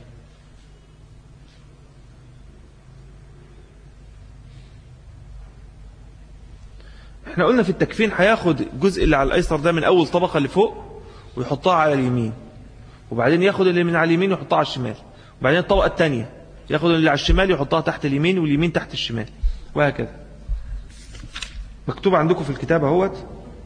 احنا قلنا في التكفين هياخد الجزء اللي على الأيسر ده من أول طبقة لفوق ويحطها على اليمين، وبعدين ياخد اللي من على اليمين ويحطها على الشمال، وبعدين الطبقة الثانية ياخد اللي على الشمال يحطها تحت اليمين واليمين تحت الشمال، وهكذا. مكتوب عندكم في الكتاب اهوت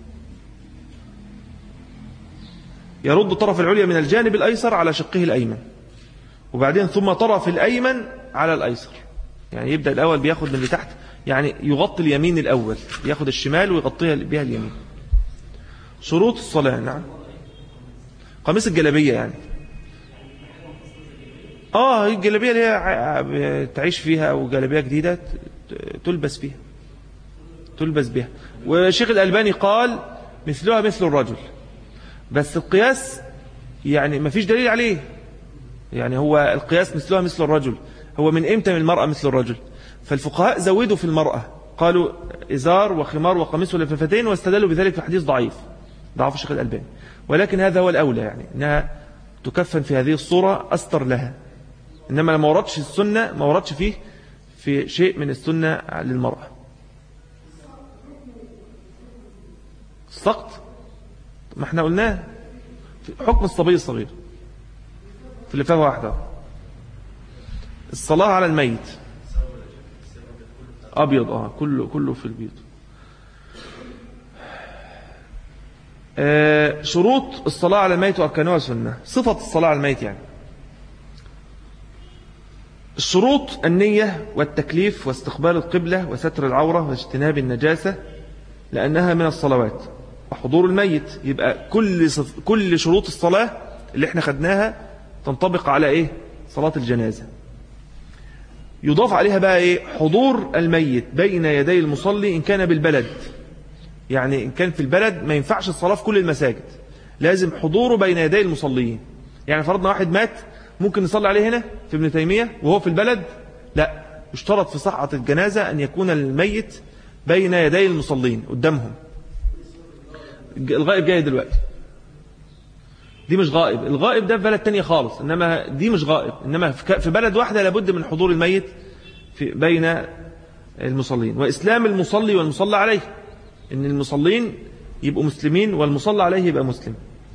يرد طرف العليا من الجانب الأيسر على شقه الأيمن، وبعدين ثم طرف الأيمن على الأيسر. يعني يبدأ الأول بياخد من اللي تحت، يعني يغطي اليمين الأول، ياخد الشمال ويغطيها بها اليمين. شروط الصلاة. نعم، قميص الجلابية يعني اه الجلابية اللي هي تعيش فيها أو جلابية جديدة تلبس فيها تلبس بها. والشيخ الألباني قال مثلها مثل الرجل، بس القياس يعني ما فيش دليل عليه. يعني هو القياس مثلها مثل الرجل، هو من امتى من المرأة مثل الرجل؟ فالفقهاء زودوا في المرأة، قالوا إزار وخمار وقميص ولفافتين، واستدلوا بذلك في حديث ضعيف ضعف الشيخ الألباني، ولكن هذا هو الأولى، يعني إنها تكفن في هذه الصورة أستر لها. إنما ما وردش السنة، ما وردش فيه في شيء من السنة للمرأة. السقط ما احنا قلناه في حكم الصبي الصغير في لفافة واحدة. الصلاة على الميت أبيض اه كله كله في البيض. آه شروط الصلاة على الميت وأركانها سنة. صفة الصلاة على الميت يعني الشروط النية والتكليف واستقبال القبلة وستر العورة واجتناب النجاسة لأنها من الصلوات، وحضور الميت. يبقى كل صف... كل شروط الصلاة اللي احنا خدناها تنطبق على ايه؟ صلاة الجنازة. يضاف عليها بقى ايه؟ حضور الميت بين يدي المصلي إن كان بالبلد. يعني إن كان في البلد ما ينفعش الصلاة في كل المساجد، لازم حضوره بين يدي المصلين. يعني فرضنا واحد مات ممكن نصلي عليه هنا في ابن تيمية وهو في البلد؟ لا، يشترط في صحة الجنازة أن يكون الميت بين يدي المصلين قدامهم. الغائب جاي دلوقتي، دي مش غائب. الغائب ده في بلد تانية خالص، إنما دي مش غائب. إنما في بلد واحدة لابد من حضور الميت في بين المصلين. وإسلام المصلي والمصلى عليه، إن المصلين يبقوا مسلمين والمصلى عليه يبقى مسلم.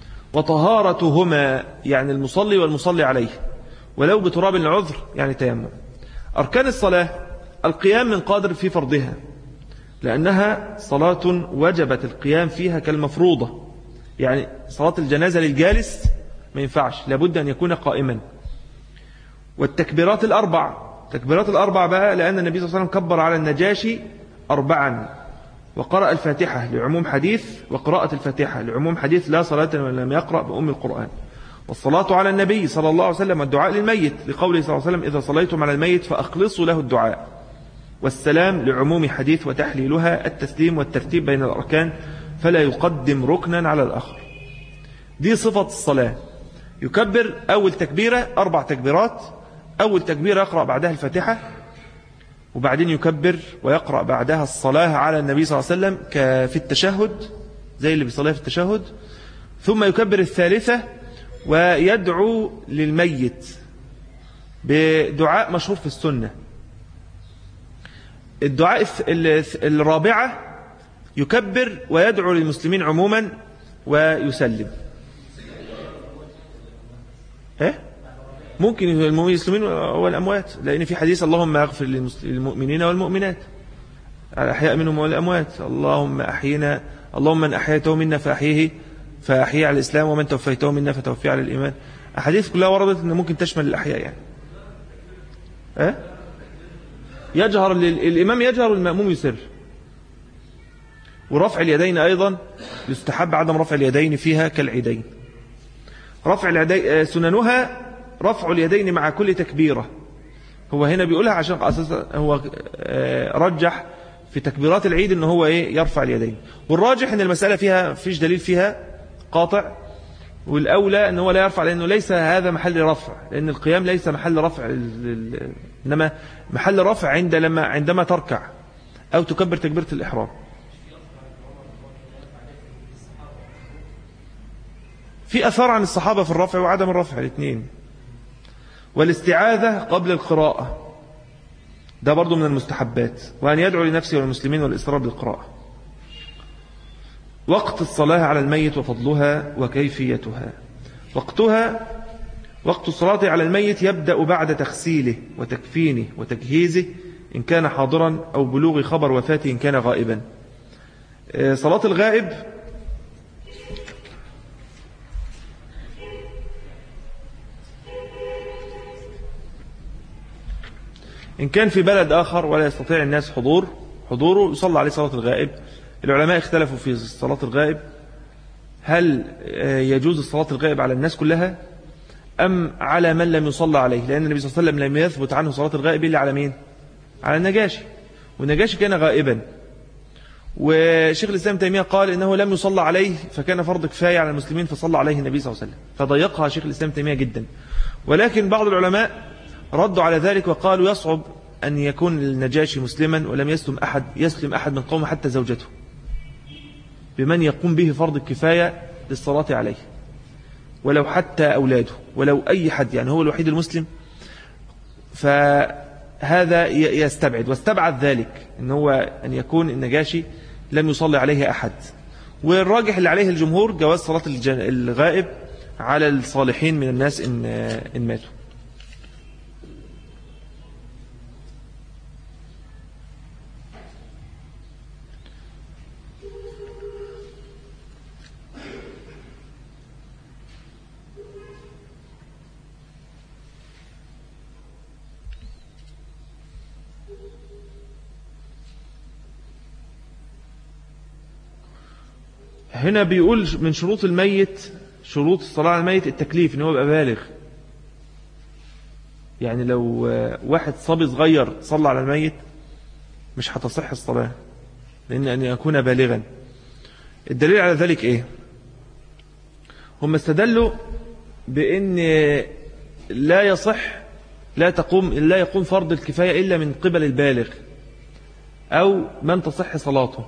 وطهارتهما يعني المصلي والمصلي عليه ولو بتراب العذر يعني تيمم. أركان الصلاة القيام من قادر في فرضها، لأنها صلاة وجبت القيام فيها كالمفروضة. يعني صلاة الجنازة للجالس ما ينفعش، لابد أن يكون قائما. والتكبيرات الأربع، تكبيرات الأربع بقى لأن النبي صلى الله عليه وسلم كبر على النجاشي أربعا، وقرأ الفاتحة لعموم حديث، وقراءة الفاتحة لعموم حديث لا صلاة من لم يقرأ بأم القرآن. والصلاة على النبي صلى الله عليه وسلم والدعاء للميت لقوله صلى الله عليه وسلم إذا صليتم على الميت فأخلصوا له الدعاء. والسلام لعموم حديث، وتحليلها التسليم والترتيب بين الأركان فلا يقدم ركنا على الآخر. دي صفة الصلاة. يكبر أول تكبيرة أربع تكبيرات. أول تكبيرة يقرأ بعدها الفاتحة، وبعدين يكبر ويقرأ بعدها الصلاة على النبي صلى الله عليه وسلم في التشهد زي اللي بيصليها في التشهد. ثم يكبر الثالثة ويدعو للميت بدعاء مشهور في السنة. الدعاء الرابعة يكبر ويدعو للمسلمين عموما ويسلم. ايه ممكن المسلمين والأموات، لأن في حديث اللهم اغفر للمؤمنين والمؤمنات الأحياء منهم والأموات، اللهم أحينا، اللهم من أحييته منا فأحيه فأحيي على الإسلام، ومن توفيته منا فتوفي على الإيمان. أحاديث كلها وردت أنه ممكن تشمل الأحياء. يعني أه؟ يجهر الإمام يجهر والمأموم يسر. ورفع اليدين أيضا يستحب عدم رفع اليدين فيها كالعيدين. رفع اليدين سننها رفع اليدين مع كل تكبيرة، هو هنا بيقولها عشان أساسا هو رجح في تكبيرات العيد ان هو ايه يرفع اليدين، والراجح ان المسألة فيها فيش دليل فيها قاطع، والأولى ان هو لا يرفع لأنه ليس هذا محل رفع، لأن القيام ليس محل رفع، إنما محل رفع عند لما عندما تركع أو تكبر تكبيرة الإحرام. في أثار عن الصحابة في الرفع وعدم الرفع الاثنين. والاستعاذة قبل القراءة ده برضو من المستحبات، وأن يدعو لنفسه والمسلمين والإصرار بالقراءة. وقت الصلاة على الميت وفضلها وكيفيتها. وقتها وقت الصلاة على الميت يبدأ بعد تغسيله وتكفينه وتجهيزه إن كان حاضرا، أو بلوغ خبر وفاته إن كان غائبا. صلاة الغائب إن كان في بلد آخر ولا يستطيع الناس حضور حضوره يصلى عليه صلاة الغائب. العلماء اختلفوا في صلاة الغائب، هل يجوز الصلاة الغائب على الناس كلها أم على من لم يصلى عليه، لأن النبي صلى الله عليه وسلم لم يثبت عنه صلاة الغائب إلا على مين؟ على النجاشي، والنجاشي كان غائبا. وشيخ الإسلام تيمية قال إنه لم يصلى عليه فكان فرض كفاية على المسلمين فصلى عليه النبي صلى الله عليه وسلم، فضيقها شيخ الإسلام تيمية جدا. ولكن بعض العلماء ردوا على ذلك وقالوا يصعب أن يكون النجاشي مسلما ولم يسلم أحد يسلم أحد من قومه حتى زوجته، بمن يقوم به فرض الكفاية للصلاة عليه، ولو حتى أولاده ولو أي حد، يعني هو الوحيد المسلم. فهذا يستبعد، واستبعد ذلك أن هو أن يكون النجاشي لم يصلي عليه أحد. والراجح اللي عليه الجمهور جواز صلاة الغائب على الصالحين من الناس إن, إن ماتوا. هنا بيقول من شروط الميت، شروط الصلاة على الميت التكليف، ان هو يبقى بالغ. يعني لو واحد صبي صغير صلى على الميت مش هتصح الصلاة، لأن أن يكون بالغا. الدليل على ذلك ايه؟ هم استدلوا بأن لا يصح لا تقوم لا يقوم فرض الكفاية إلا من قبل البالغ أو من تصح صلاته.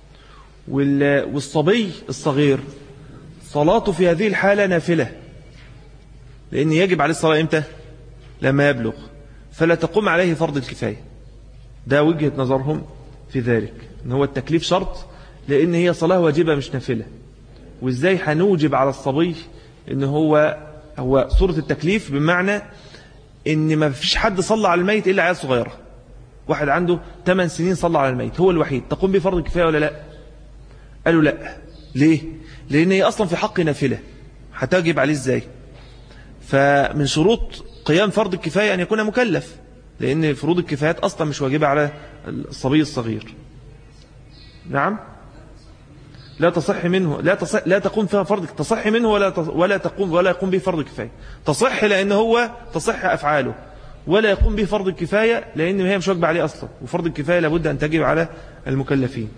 والصبي الصغير صلاته في هذه الحالة نافلة، لأن يجب عليه الصلاة إمتى؟ لما يبلغ، فلا تقوم عليه فرض الكفاية. ده وجهة نظرهم في ذلك، إن هو التكليف شرط، لأن هي صلاة واجبة مش نافلة. وإزاي هنوجب على الصبي إن هو هو صورة التكليف، بمعنى إن ما فيش حد صلى على الميت إلا عيال صغيرة. واحد عنده ثمان سنين صلى على الميت هو الوحيد، تقوم به فرض الكفاية ولا لا؟ قالوا لا. ليه؟ لأن هي أصلا في حق نافلة، هتجب عليه إزاي؟ فمن شروط قيام فرض الكفاية أن يكون مكلف، لأن فروض الكفايات أصلا مش واجبة على الصبي الصغير. نعم، لا تصح منه لا تصح لا تقوم فيها فرض تصح منه ولا ولا تقوم ولا يقوم به فرض الكفاية. تصح لأن هو تصح أفعاله، ولا يقوم به فرض الكفاية لأن هي مش واجبة عليه أصلا، وفرض الكفاية لابد أن تجب على المكلفين.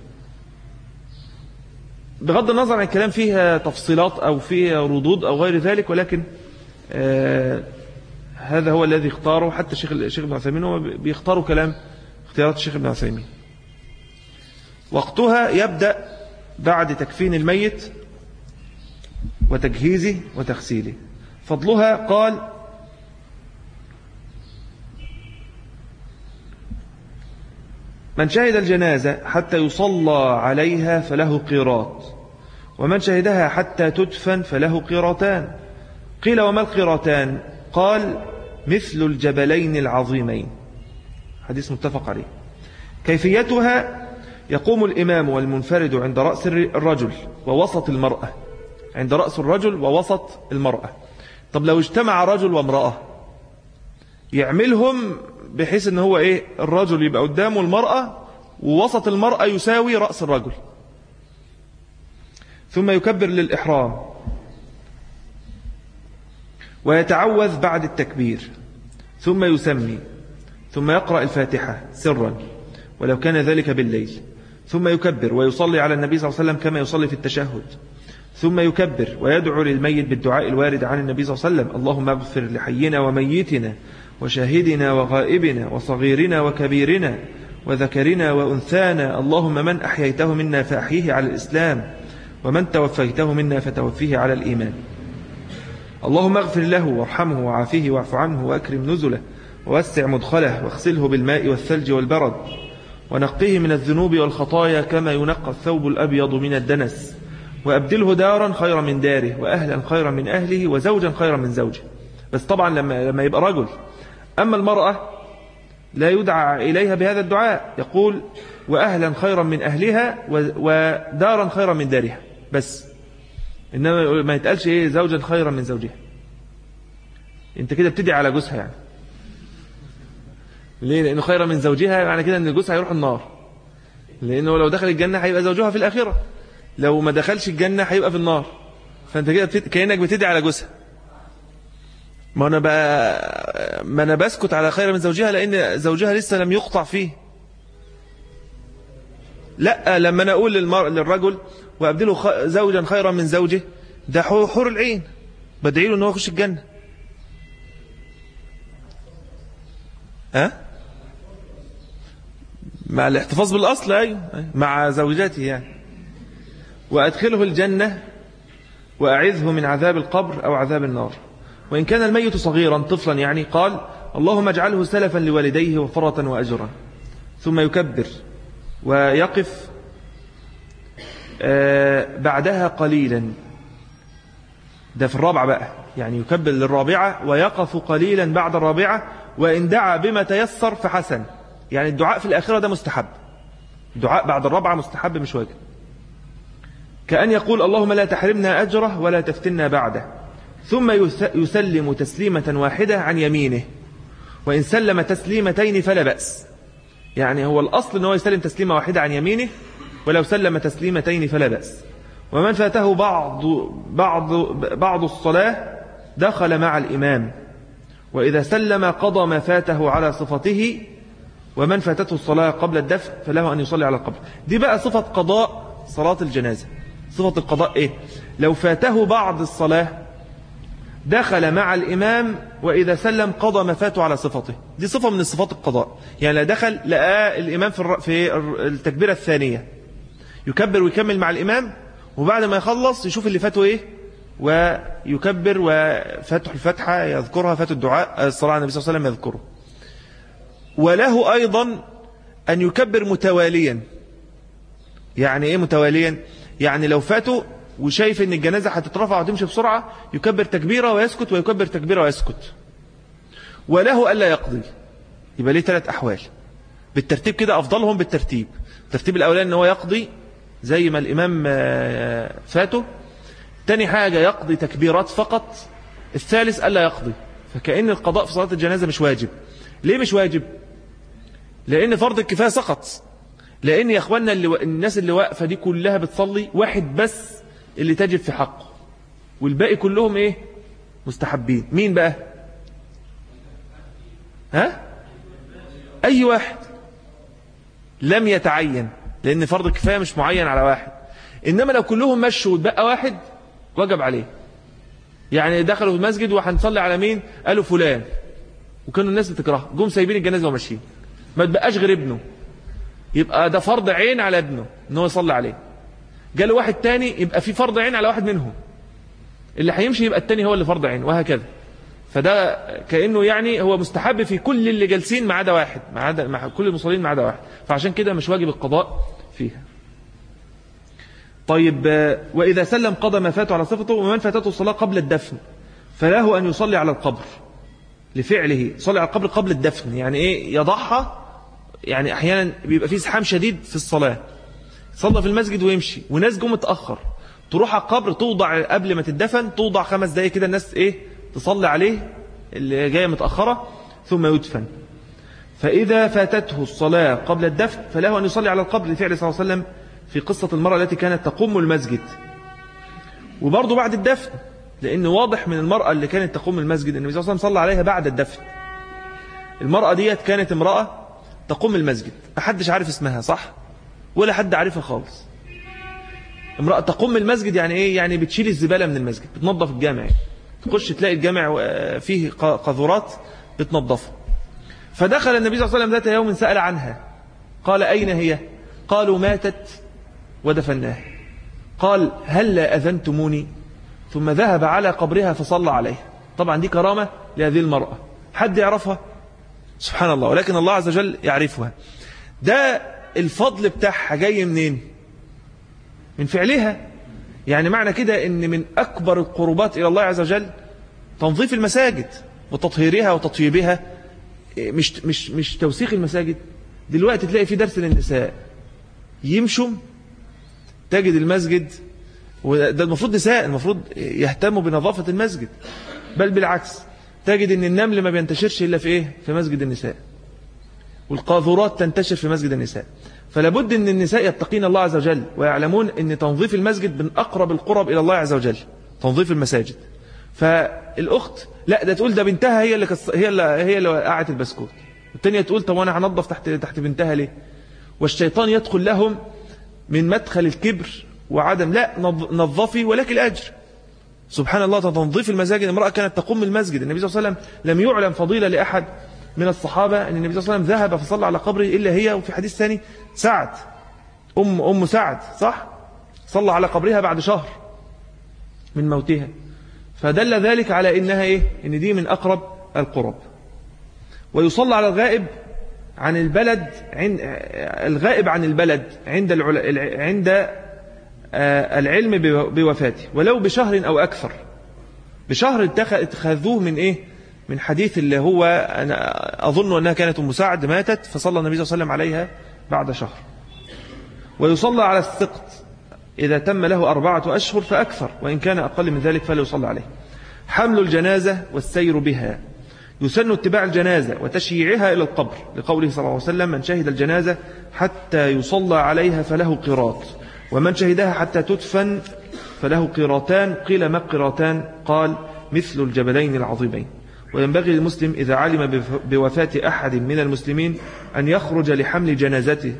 بغض النظر عن الكلام فيها تفصيلات أو فيها ردود أو غير ذلك، ولكن آه هذا هو الذي اختاره. حتى الشيخ الشيخ ابن عثيمين هو بيختاروا كلام اختيارات الشيخ ابن عثيمين. وقتها يبدأ بعد تكفين الميت وتجهيزه وتغسيله. فضلها قال من شهد الجنازة حتى يصلى عليها فله قيراط، ومن شهدها حتى تدفن فله قيراطان. قيل وما القيراطان؟ قال مثل الجبلين العظيمين. حديث متفق عليه. كيفيتها يقوم الإمام والمنفرد عند رأس الرجل ووسط المرأة، عند رأس الرجل ووسط المرأة. طب لو اجتمع رجل وامرأة يعملهم بحيث ان هو ايه، الرجل يبقى قدامه المرأة ووسط المرأة يساوي رأس الرجل، ثم يكبر للإحرام ويتعوذ بعد التكبير، ثم يسمي، ثم يقرأ الفاتحة سرا ولو كان ذلك بالليل، ثم يكبر ويصلي على النبي صلى الله عليه وسلم كما يصلي في التشهد، ثم يكبر ويدعو للميت بالدعاء الوارد عن النبي صلى الله عليه وسلم: اللهم اغفر لحينا وميتنا وشاهدنا وغائبنا وصغيرنا وكبيرنا وذكرنا وأنثانا، اللهم من أحييته منا فأحيه على الإسلام، ومن توفيته منا فتوفيه على الإيمان. اللهم اغفر له وارحمه وعافيه واعف عنه وأكرم نزله ووسع مدخله واغسله بالماء والثلج والبرد ونقيه من الذنوب والخطايا كما ينقى الثوب الأبيض من الدنس، وأبدله دارا خيرا من داره وأهلا خيرا من أهله وزوجا خيرا من زوجه. بس طبعا لما لما يبقى رجل. أما المرأة لا يدعى إليها بهذا الدعاء، يقول: وأهلا خيرا من أهلها ودارا خيرا من دارها بس، إنما ما يتقالش إيه زوجا خيرا من زوجها. أنت كده بتدعي على جوزها يعني. ليه؟ لأنه خيرا من زوجها يعني كده أن جوزها هيروح النار، لأنه لو دخل الجنة هيبقى زوجها في الآخرة، لو ما دخلش الجنة هيبقى في النار. فأنت كده بتد... كأنك بتدعي على جوزها. ما أنا بقى ما أنا بسكت على خير من زوجها لأن زوجها لسه لم يقطع فيه. لا، لما أنا أقول للمر... للرجل وأبدله خ... زوجا خيرا من زوجه، ده حور العين، بدعي له أنه يخش الجنة. ها؟ مع الاحتفاظ بالأصل، أيوه، مع زوجاته يعني. وأدخله الجنة وأعذه من عذاب القبر أو عذاب النار. وإن كان الميت صغيرا طفلا يعني، قال: اللهم اجعله سلفا لوالديه وفرة وأجرا. ثم يكبر ويقف بعدها قليلا، ده في الرابعة بقى، يعني يكبر للرابعة ويقف قليلا بعد الرابعة، وإن دعا بما تيسر فحسن. يعني الدعاء في الآخرة ده مستحب، الدعاء بعد الرابعة مستحب مش واجب. كأن يقول: اللهم لا تحرمنا أجره ولا تفتنا بعده. ثم يسلم تسليمة واحدة عن يمينه، وإن سلم تسليمتين فلا بأس. يعني هو الأصل أنه يسلم تسليمة واحدة عن يمينه، ولو سلم تسليمتين فلا بأس. ومن فاته بعض, بعض, بعض الصلاة دخل مع الإمام، وإذا سلم قضى ما فاته على صفته. ومن فاتته الصلاة قبل الدفن فله أن يصلي على القبر. دي بقى صفة قضاء صلاة الجنازة. صفة القضاء إيه؟ لو فاته بعض الصلاة دخل مع الإمام، وإذا سلم قضى ما فاته على صفته. دي صفة من صفات القضاء. يعني لا دخل لقى الإمام في التكبيرة الثانية يكبر ويكمل مع الإمام، وبعد ما يخلص يشوف اللي فاته إيه ويكبر، وفاتح الفتحة يذكرها، فات الدعاء الصلاة على النبي صلى الله عليه وسلم يذكره. وله أيضا أن يكبر متواليا. يعني إيه متواليا؟ يعني لو فاته وشايف ان الجنازة هتترفع وتمشي بسرعة، يكبر تكبيرة ويسكت، ويكبر تكبيرة ويسكت. وله ألا يقضي. يبقى ليه ثلاث أحوال بالترتيب كده، أفضلهم بالترتيب. الترتيب الأولاني أنه يقضي زي ما الإمام فاته. تاني حاجة يقضي تكبيرات فقط. الثالث ألا يقضي. فكأن القضاء في صلاة الجنازة مش واجب. ليه مش واجب؟ لأن فرض الكفاية سقط. لأن يا أخواننا اللي و... الناس اللي واقفة دي كلها بتصلي، واحد بس اللي تجب في حقه، والباقي كلهم إيه؟ مستحبين. مين بقى؟ ها؟ أي واحد لم يتعين، لأن فرض الكفاية مش معين على واحد. إنما لو كلهم مشوا وتبقى واحد وجب عليه. يعني دخلوا المسجد وهنصلي على مين؟ قالوا فلان، وكانوا الناس بتكرهه، جم سايبين الجنازة وماشيين، ما تبقاش غير ابنه، يبقى ده فرض عين على ابنه ان هو يصلي عليه. جاله واحد تاني، يبقى في فرض عين على واحد منهم، اللي هيمشي يبقى التاني هو اللي فرض عين، وهكذا. فده كأنه يعني هو مستحب في كل اللي جالسين ما عدا واحد، ما عدا مع كل المصلين ما عدا واحد. فعشان كده مش واجب القضاء فيها. طيب، وإذا سلم قضى ما فاته على صفته. ومن فاتته الصلاة قبل الدفن فله أن يصلي على القبر لفعله. صلي على القبر قبل الدفن يعني إيه؟ يضعها. يعني أحيانا بيبقى فيه زحام شديد في الصلاة، صلى في المسجد ويمشي، وناس جم متأخر، تروح على القبر توضع قبل ما تدفن، توضع خمس دقايق كده، الناس إيه تصلي عليه اللي جاية متأخرة، ثم يدفن. فإذا فاتته الصلاة قبل الدفن فله أن يصلي على القبر لفعل صلى الله عليه وسلم في قصة المرأة التي كانت تقوم المسجد. وبرضه بعد الدفن، لأن واضح من المرأة اللي كانت تقوم المسجد أن النبي صلى الله عليه وسلم صلى عليها بعد الدفن. المرأة ديت كانت امرأة تقوم المسجد، محدش عارف اسمها صح ولا حد عارفها خالص. امرأة تقوم المسجد يعني ايه؟ يعني بتشيل الزبالة من المسجد، بتنظف الجامع، تخش تلاقي الجامع فيه قاذورات بتنظفه. فدخل النبي صلى الله عليه وسلم ذات يوم سأل عنها، قال أين هي؟ قالوا ماتت ودفناها. قال هل أذنتموني؟ ثم ذهب على قبرها فصلى عليها. طبعا دي كرامة لهذه المرأة، حد يعرفها؟ سبحان الله، ولكن الله عز وجل يعرفها. ده الفضل بتاعها جاي منين؟ من فعلها. يعني معنى كده ان من أكبر القربات إلى الله عز وجل تنظيف المساجد وتطهيرها وتطييبها، مش, مش, مش توسيخ المساجد. دلوقتي تلاقي في درس للنساء، يمشوا تجد المسجد، وده المفروض نساء المفروض يهتموا بنظافة المسجد، بل بالعكس تجد ان النمل ما بينتشرش إلا في إيه؟ في مسجد النساء، والقاذورات تنتشر في مسجد النساء. فلا بد ان النساء يتقين الله عز وجل ويعلمون ان تنظيف المسجد من أقرب القرب إلى الله عز وجل، تنظيف المساجد. فالأخت لا ده تقول ده بنتها هي اللي كص... هي اللي هي اللي وقعت البسكوت، والتانية تقول طب وانا هنظف تحت تحت بنتها ليه؟ والشيطان يدخل لهم من مدخل الكبر وعدم، لا نظفي ولك الأجر. سبحان الله، تنظيف المساجد. امرأة كانت تقوم المسجد، النبي صلى الله عليه وسلم لم يعلم فضيلة لأحد من الصحابة أن النبي صلى الله عليه وسلم ذهب فصلى على قبره إلا هي. وفي حديث ثاني سعد أم أم سعد صح صلى على قبرها بعد شهر من موتها. فدل ذلك على إنها إيه؟ إن دي من أقرب القرب. ويصلى على الغائب عن البلد، عند الغائب عن البلد عند العل... عند العلم بوفاته ولو بشهر أو أكثر. بشهر اتخذوه من إيه؟ من حديث اللي هو أنا أظن أنها كانت أم سعد ماتت فصلى النبي صلى الله عليه وسلم عليها بعد شهر. ويصلى على السقط إذا تم له أربعة أشهر فأكثر، وإن كان أقل من ذلك فلا يصلى عليه. حمل الجنازة والسير بها، يسن اتباع الجنازة وتشييعها إلى القبر، لقوله صلى الله عليه وسلم من شهد الجنازة حتى يصلى عليها فله قيراط، ومن شهدها حتى تدفن فله قيراطان. قيل ما قيراطان؟ قال مثل الجبلين العظيمين. وينبغي للمسلم إذا علم بوفاة أحد من المسلمين أن يخرج لحمل جنازته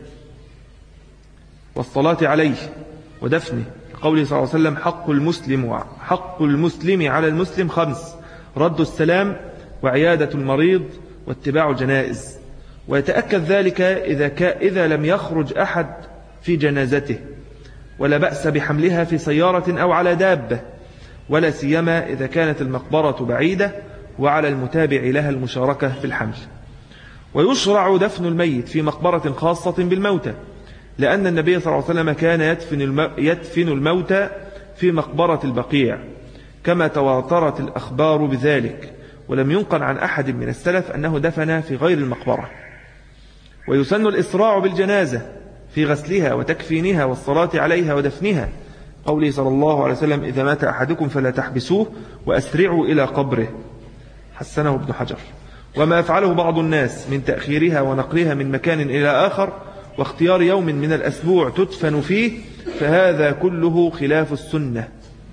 والصلاة عليه ودفنه، قوله صلى الله عليه وسلم حق المسلم حق المسلم على المسلم خمس: رد السلام، وعيادة المريض، واتباع الجنائز. ويتأكد ذلك إذا, إذا لم يخرج أحد في جنازته، ولا بأس بحملها في سيارة أو على دابة، ولا سيما إذا كانت المقبرة بعيدة وعلى المتابع لها المشاركة في الحمل. ويشرع دفن الميت في مقبرة خاصة بالموتى، لأن النبي صلى الله عليه وسلم كان يدفن يدفن الموتى في مقبرة البقيع، كما تواترت الأخبار بذلك، ولم ينقل عن أحد من السلف أنه دفن في غير المقبرة. ويسن الإسراع بالجنازة في غسلها وتكفينها والصلاة عليها ودفنها، قوله صلى الله عليه وسلم إذا مات أحدكم فلا تحبسوه وأسرعوا إلى قبره، حسنه ابن حجر. وما يفعله بعض الناس من تأخيرها ونقلها من مكان إلى آخر واختيار يوم من الأسبوع تدفن فيه، فهذا كله خلاف السنة.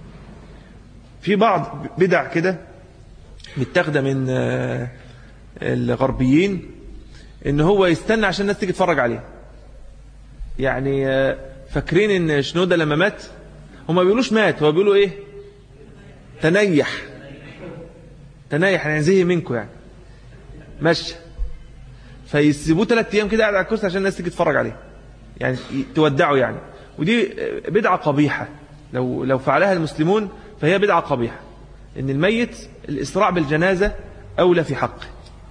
في بعض بدع كده متاخده من الغربيين ان هو يستنى عشان الناس تيجي تتفرج عليه. يعني فاكرين ان شنودة لما مات هم ما بيقولوش مات، هو بيقولوا ايه؟ تنيح تنيح يعني زي منكم يعني ماشي. فيسيبوه ثلاث ايام كده قاعد على الكرسي عشان الناس تيجي تتفرج عليه، يعني تودعوا يعني. ودي بدعة قبيحة، لو لو فعلها المسلمون فهي بدعة قبيحة. ان الميت الإسراع بالجنازة أولى في حقه.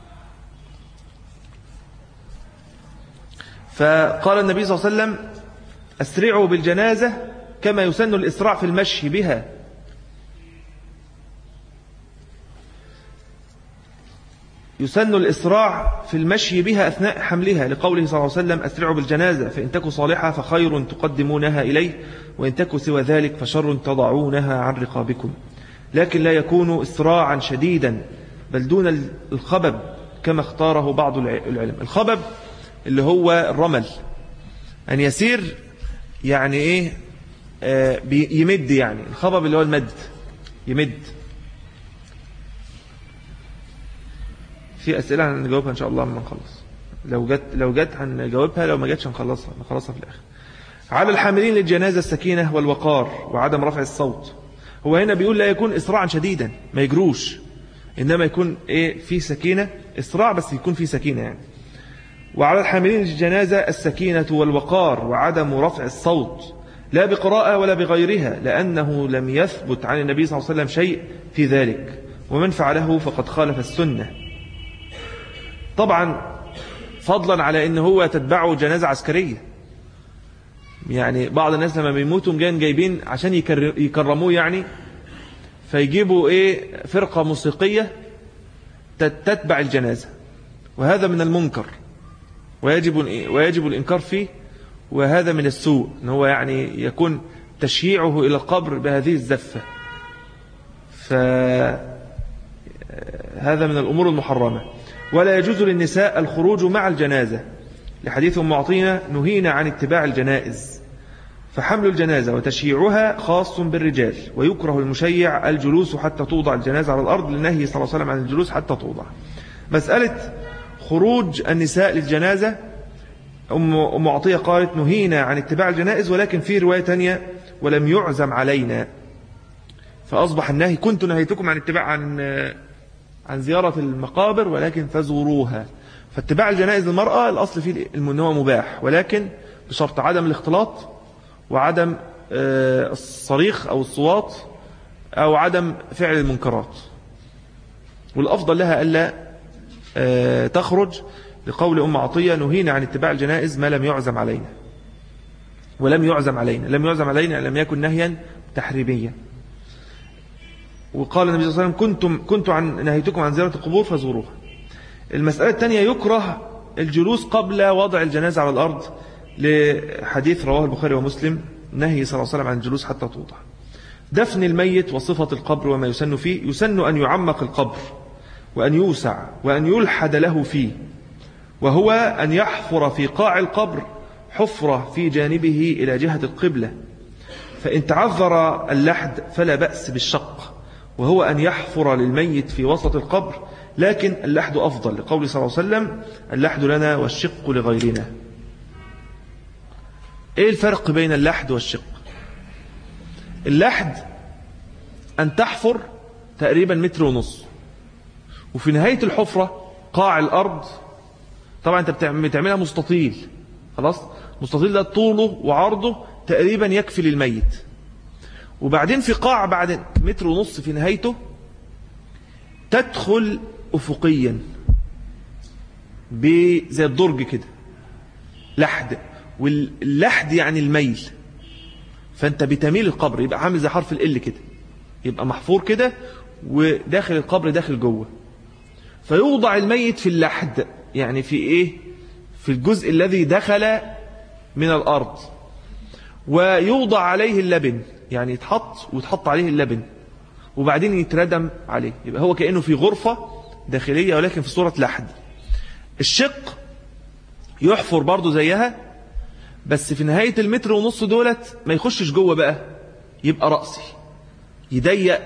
فقال النبي صلى الله عليه وسلم أسرعوا بالجنازة كما يسن الإسراع في المشي بها. يسن الإسراع في المشي بها أثناء حملها، لقوله صلى الله عليه وسلم أسرعوا بالجنازة فإن تكو صالحة فخير تقدمونها إليه، وإن تكو سوى ذلك فشر تضعونها عن رقابكم. لكن لا يكون إسراعا شديدا بل دون الخبب كما اختاره بعض العلم. الخبب اللي هو الرمل، أن يسير يعني إيه آه يمد، يعني الخبب اللي هو المد يمد. في أسئلة هنجاوبها إن شاء الله لما نخلص، لو جت لو جت هنجاوبها، لو ما جتش هنخلصها نخلصها في الآخر. على الحاملين للجنازة السكينة والوقار وعدم رفع الصوت. هو هنا بيقول لا يكون إسراعا شديدا، ما يجروش، إنما يكون إيه في سكينة، إسراع بس يكون في سكينة يعني. وعلى الحاملين للجنازة السكينة والوقار وعدم رفع الصوت، لا بقراءة ولا بغيرها، لأنه لم يثبت عن النبي صلى الله عليه وسلم شيء في ذلك، ومن فعله فقد خالف السنة. طبعا فضلا على إن هو تتبعه جنازة عسكرية، يعني بعض الناس لما بيموتوا جايين جايبين عشان يكرموه يعني، فيجيبوا إيه فرقة موسيقية تتبع الجنازة، وهذا من المنكر ويجب ويجب الإنكار فيه، وهذا من السوء إن هو يعني يكون تشييعه إلى القبر بهذه الزفة، فهذا من الأمور المحرمة. ولا يجوز للنساء الخروج مع الجنازة، لحديث أم عطية نهينا عن اتباع الجنائز، فحمل الجنازة وتشييعها خاص بالرجال، ويكره المشيع الجلوس حتى توضع الجنازة على الأرض، للنهي صلى الله عليه وسلم عن الجلوس حتى توضع. مسألة خروج النساء للجنازة، أم عطية قالت نهينا عن اتباع الجنائز، ولكن في رواية تانية ولم يعزم علينا، فأصبح النهي كنت نهيتكم عن اتباع عن عن زيارة المقابر ولكن فزوروها. فاتباع الجنائز المرأة الأصل فيه أنه مباح، ولكن بشرط عدم الاختلاط، وعدم الصريخ أو الصوات، أو عدم فعل المنكرات. والأفضل لها ألا تخرج، لقول أم عطية نهينا عن اتباع الجنائز ما لم يعزم علينا. ولم يعزم علينا، لم يعزم علينا لم يكن نهيا تحريميا. وقال النبي صلى الله عليه وسلم كنتم كنت عن نهيتكم عن زيارة القبور فزوروها. المسألة الثانية يكره الجلوس قبل وضع الجنازة على الأرض، لحديث رواه البخاري ومسلم نهي صلى الله عليه وسلم عن الجلوس حتى توضع. دفن الميت وصفة القبر وما يسن فيه، يسن أن يعمق القبر وأن يوسع وأن يلحد له فيه، وهو أن يحفر في قاع القبر حفرة في جانبه إلى جهة القبلة، فإن تعذر اللحد فلا بأس بالشق، وهو أن يحفر للميت في وسط القبر، لكن اللحد أفضل، لقول صلى الله عليه وسلم اللحد لنا والشق لغيرنا. إيه الفرق بين اللحد والشق؟ اللحد أن تحفر تقريبا متر ونص، وفي نهاية الحفرة قاع الأرض، طبعا أنت بتعملها مستطيل، خلاص مستطيل ده طوله وعرضه تقريبا يكفي للميت، وبعدين في قاع بعد متر ونص في نهايته تدخل أفقيا زي الدرج كده لحد، واللحد يعني الميل، فأنت بتميل القبر، يبقى عامل زي حرف ال كده، يبقى محفور كده وداخل القبر داخل جوه، فيوضع الميت في اللحد، يعني في إيه، في الجزء الذي دخل من الأرض، ويوضع عليه اللبن، يعني يتحط ويتحط عليه اللبن وبعدين يتردم عليه، يبقى هو كأنه في غرفة داخلية ولكن في صورة لحد. الشق يحفر برضو زيها، بس في نهاية المتر ونص دولت ما يخشش جوه بقى، يبقى رأسي، يضيق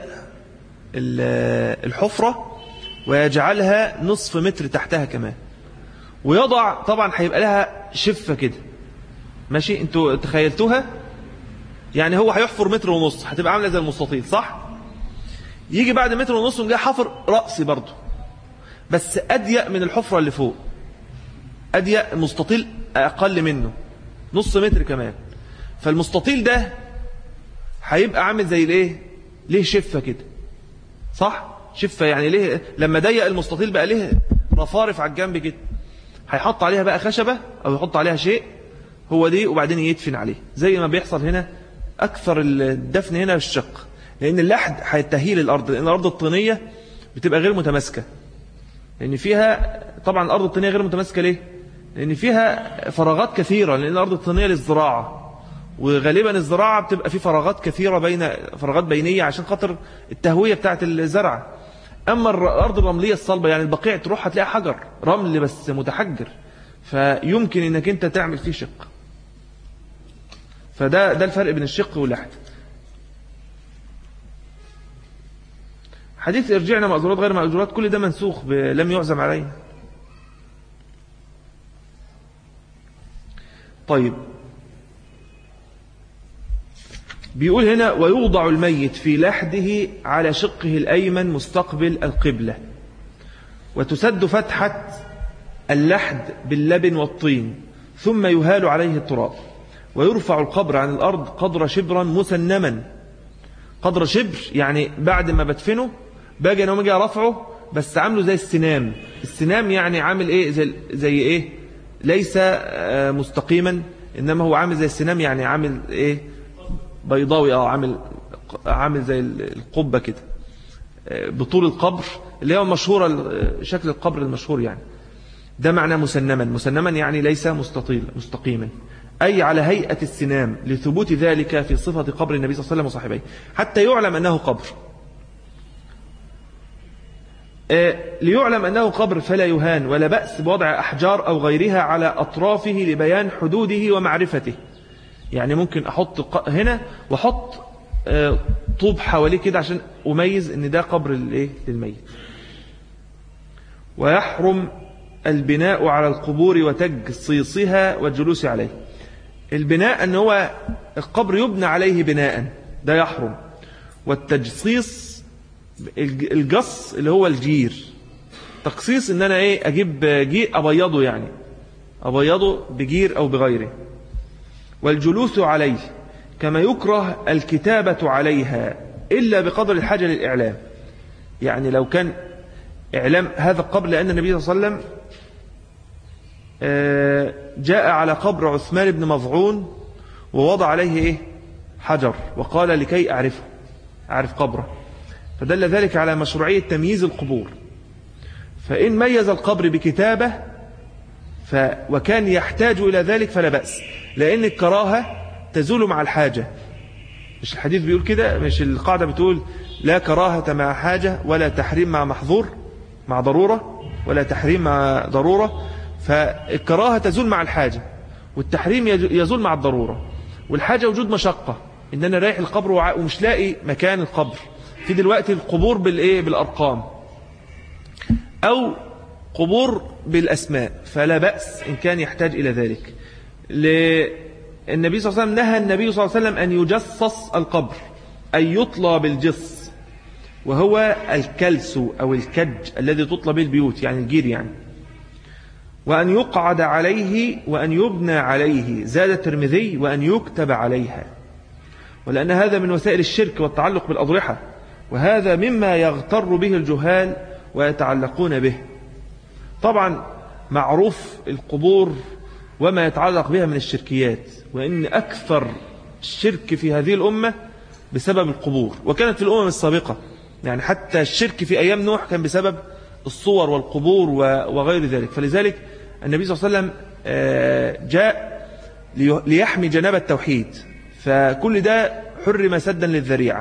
الحفرة ويجعلها نصف متر تحتها كمان، ويضع طبعا هيبقى لها شفة كده، ماشي، انتوا تخيلتوها، يعني هو هيحفر متر ونص، هتبقى عاملة زي المستطيل صح؟ يجي بعد متر ونص ونجي حفر رأسي برضو، بس أضيق من الحفرة اللي فوق، أضيق، المستطيل أقل منه نص متر كمان، فالمستطيل ده هيبقى عامل زي الايه، ليه شفة كده صح؟ شفة يعني ليه، لما ضيق المستطيل بقى ليه رفارف على الجنب كده، هيحط عليها بقى خشبة أو يحط عليها شيء هو دي، وبعدين يدفن عليه، زي ما بيحصل هنا. أكثر الدفن هنا الشق، لأن اللحد هيتهيل الأرض، لأن الأرض الطينية بتبقى غير متماسكة، لأن فيها طبعا الأرض الطينية غير متماسكة ليه؟ لأن فيها فراغات كثيرة، لأن الأرض الطينية للزراعة، وغالبا الزراعة بتبقى في فراغات كثيرة، بين فراغات بينية عشان خاطر التهوية بتاعة الزرع. أما الأرض الرملية الصلبة يعني البقيع تروح هتلاقي حجر رمل بس متحجر، فيمكن انك انت تعمل فيه شق. فده ده الفرق بين الشق واللحد. حديث ارجعنا مأجورات غير مأجورات كل ده منسوخ لم يعزم عليه. طيب بيقول هنا ويوضع الميت في لحده على شقه الأيمن مستقبل القبلة، وتسد فتحة اللحد باللبن والطين، ثم يهال عليه التراب، ويرفع القبر عن الأرض قدر شبرا مسنما. قدر شبر يعني بعد ما بدفنه باجي انا ومجي رفعه بس عامله زي السنام. السنام يعني عامل ايه زي, زي ايه ليس مستقيما، انما هو عامل زي السنام يعني عامل ايه بيضاوي، اه عامل عامل زي القبة كده بطول القبر اللي هو مشهورة شكل القبر المشهور يعني. ده معنى مسنما. مسنما يعني ليس مستطيل مستقيما، أي على هيئة السنام، لثبوت ذلك في صفة قبر النبي صلى الله عليه وسلم وصاحبيه حتى يعلم أنه قبر. ليعلم أنه قبر فلا يهان، ولا بأس بوضع أحجار أو غيرها على أطرافه لبيان حدوده ومعرفته. يعني ممكن أحط هنا وأحط طوب حواليه كده عشان أميز أن ده قبر للميت. ويحرم البناء على القبور وتجصيصها والجلوس عليه. البناء أن هو القبر يبنى عليه بناء، ده يحرم. والتجصيص الجص اللي هو الجير. تقصيص ان انا ايه اجيب جير ابيضه، يعني ابيضه بجير او بغيره. والجلوس عليه كما يكره الكتابة عليها إلا بقدر الحاجة للإعلام. يعني لو كان إعلام هذا القبر، لأن النبي صلى الله عليه وسلم جاء على قبر عثمان بن مظعون ووضع عليه إيه حجر وقال لكي أعرفه أعرف قبره، فدل ذلك على مشروعية تمييز القبور. فإن ميز القبر بكتابة ف وكان يحتاج إلى ذلك فلا بأس، لأن الكراهة تزول مع الحاجة. مش الحديث بيقول كده؟ مش القاعدة بتقول لا كراهة مع حاجة ولا تحريم مع محظور مع ضرورة ولا تحريم مع ضرورة؟ فالكراهة تزول مع الحاجة، والتحريم يزول مع الضرورة. والحاجة وجود مشقة، إن أنا رايح القبر ومش لاقي مكان القبر. في دلوقتي القبور بالإيه بالأرقام أو قبور بالأسماء، فلا بأس إن كان يحتاج إلى ذلك. النبي صلى الله عليه وسلم نهى النبي صلى الله عليه وسلم أن يجصص القبر، أن يطلى بالجص، وهو الكلس أو الكج الذي تطلى به البيوت، يعني الجير يعني. وأن يقعد عليه وأن يبنى عليه، زاد الترمذي وأن يكتب عليها، ولأن هذا من وسائل الشرك والتعلق بالأضرحة، وهذا مما يغتر به الجهال ويتعلقون به. طبعا معروف القبور وما يتعلق بها من الشركيات، وإن أكثر الشرك في هذه الأمة بسبب القبور، وكانت في الأمم السابقة. يعني حتى الشرك في أيام نوح كان بسبب الصور والقبور وغير ذلك. فلذلك النبي صلى الله عليه وسلم جاء ليحمي جناب التوحيد، فكل ده حرم سدا للذريعة.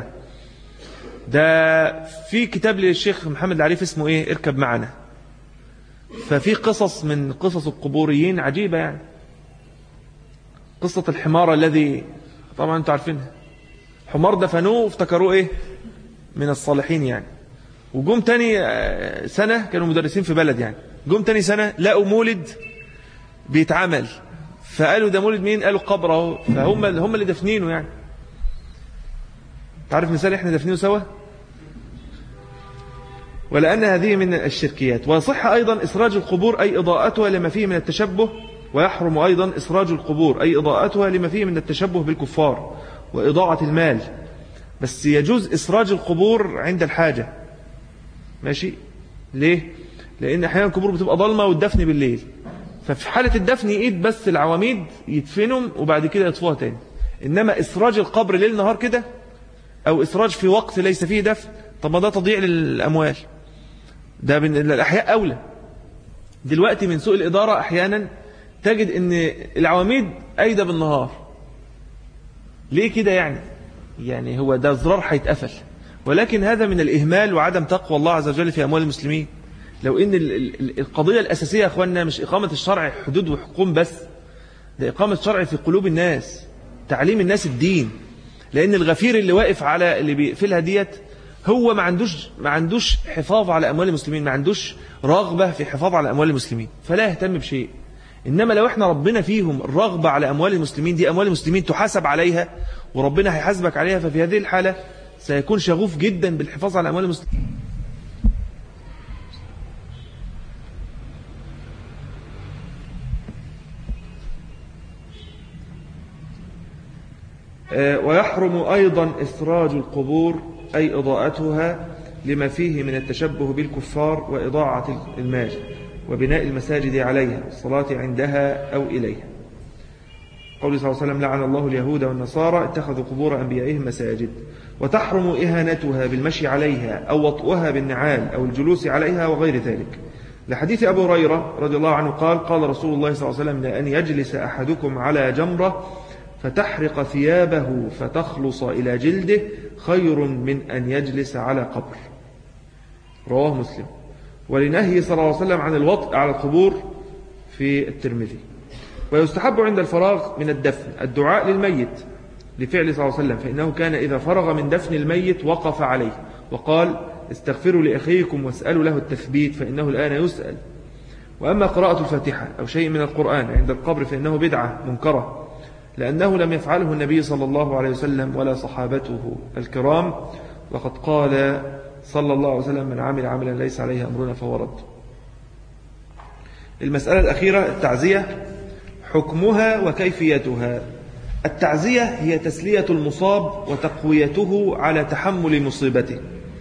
ده في كتاب للشيخ محمد العريف اسمه ايه اركب معنا، ففي قصص من قصص القبوريين عجيبة. يعني قصة الحمار الذي طبعا انتوا عارفينها، حمار دفنوه وافتكروه ايه من الصالحين يعني. وجم تاني سنة كانوا مدرسين في بلد، يعني جم تاني سنة لقوا مولد بيتعمل، فقالوا ده مولد مين؟ قالوا قبره، فهم هم اللي دفنينه. يعني تعرف مثال احنا دفنينه سوا. ولأن هذه من الشركيات. ويصح أيضا إسراج القبور أي إضاءتها لما فيه من التشبه، ويحرم أيضا إسراج القبور أي إضاءتها لما فيه من التشبه بالكفار وإضاعة المال. بس يجوز إسراج القبور عند الحاجة، ماشي. ليه؟ لأن أحيانا القبور بتبقى ضلمة والدفن بالليل، ففي حالة الدفن يقيد بس العواميد يدفنهم وبعد كده يطفوها تاني. إنما إسراج القبر ليل نهار كده، أو إسراج في وقت ليس فيه دفن، طب ما ده تضييع للأموال، ده من الأحياء أولى. دلوقتي من سوء الإدارة أحيانا تجد أن العواميد أيضا بالنهار. ليه كده يعني؟ يعني هو ده زرار هيتقفل، ولكن هذا من الإهمال وعدم تقوى الله عز وجل في أموال المسلمين. لو إن القضية الأساسية يا أخواننا مش إقامة الشرع حدود وحكم بس، ده إقامة الشرع في قلوب الناس، تعليم الناس الدين. لأن الغفير اللي واقف على اللي بيقفلها ديت هو ما عندوش ما عندوش حفاظ على أموال المسلمين، ما عندوش رغبة في حفاظ على أموال المسلمين، فلا يهتم بشيء. إنما لو احنا ربنا فيهم الرغبة على أموال المسلمين، دي أموال المسلمين تحاسب عليها وربنا هيحاسبك عليها، ففي هذه الحالة سيكون شغوف جدا بالحفاظ على أموال المسلمين. ويحرم أيضا إسراج القبور أي إضاءتها لما فيه من التشبه بالكفار وإضاعة المال وبناء المساجد عليها والصلاة عندها أو إليها. قوله صلى الله عليه وسلم لعن الله اليهود والنصارى اتخذوا قبور أنبيائهم مساجد. وتحرم إهانتها بالمشي عليها أو وطئها بالنعال أو الجلوس عليها وغير ذلك، لحديث أبو هريرة رضي الله عنه قال قال رسول الله صلى الله عليه وسلم لأن يجلس أحدكم على جمرة فتحرق ثيابه فتخلص إلى جلده خير من أن يجلس على قبر. رواه مسلم. ولنهي صلى الله عليه وسلم عن الوطء على القبور في الترمذي. ويستحب عند الفراغ من الدفن الدعاء للميت لفعل صلى الله عليه وسلم، فإنه كان إذا فرغ من دفن الميت وقف عليه وقال استغفروا لأخيكم واسألوا له التثبيت فإنه الآن يسأل. وأما قراءة الفاتحة أو شيء من القرآن عند القبر فإنه بدعة منكرة، لأنه لم يفعله النبي صلى الله عليه وسلم ولا صحابته الكرام، وقد قال صلى الله عليه وسلم من عمل عملا ليس عليه أمرنا فهو رد. المسألة الأخيرة التعزية، حكمها وكيفيتها. التعزية هي تسلية المصاب وتقويته على تحمل مصيبته،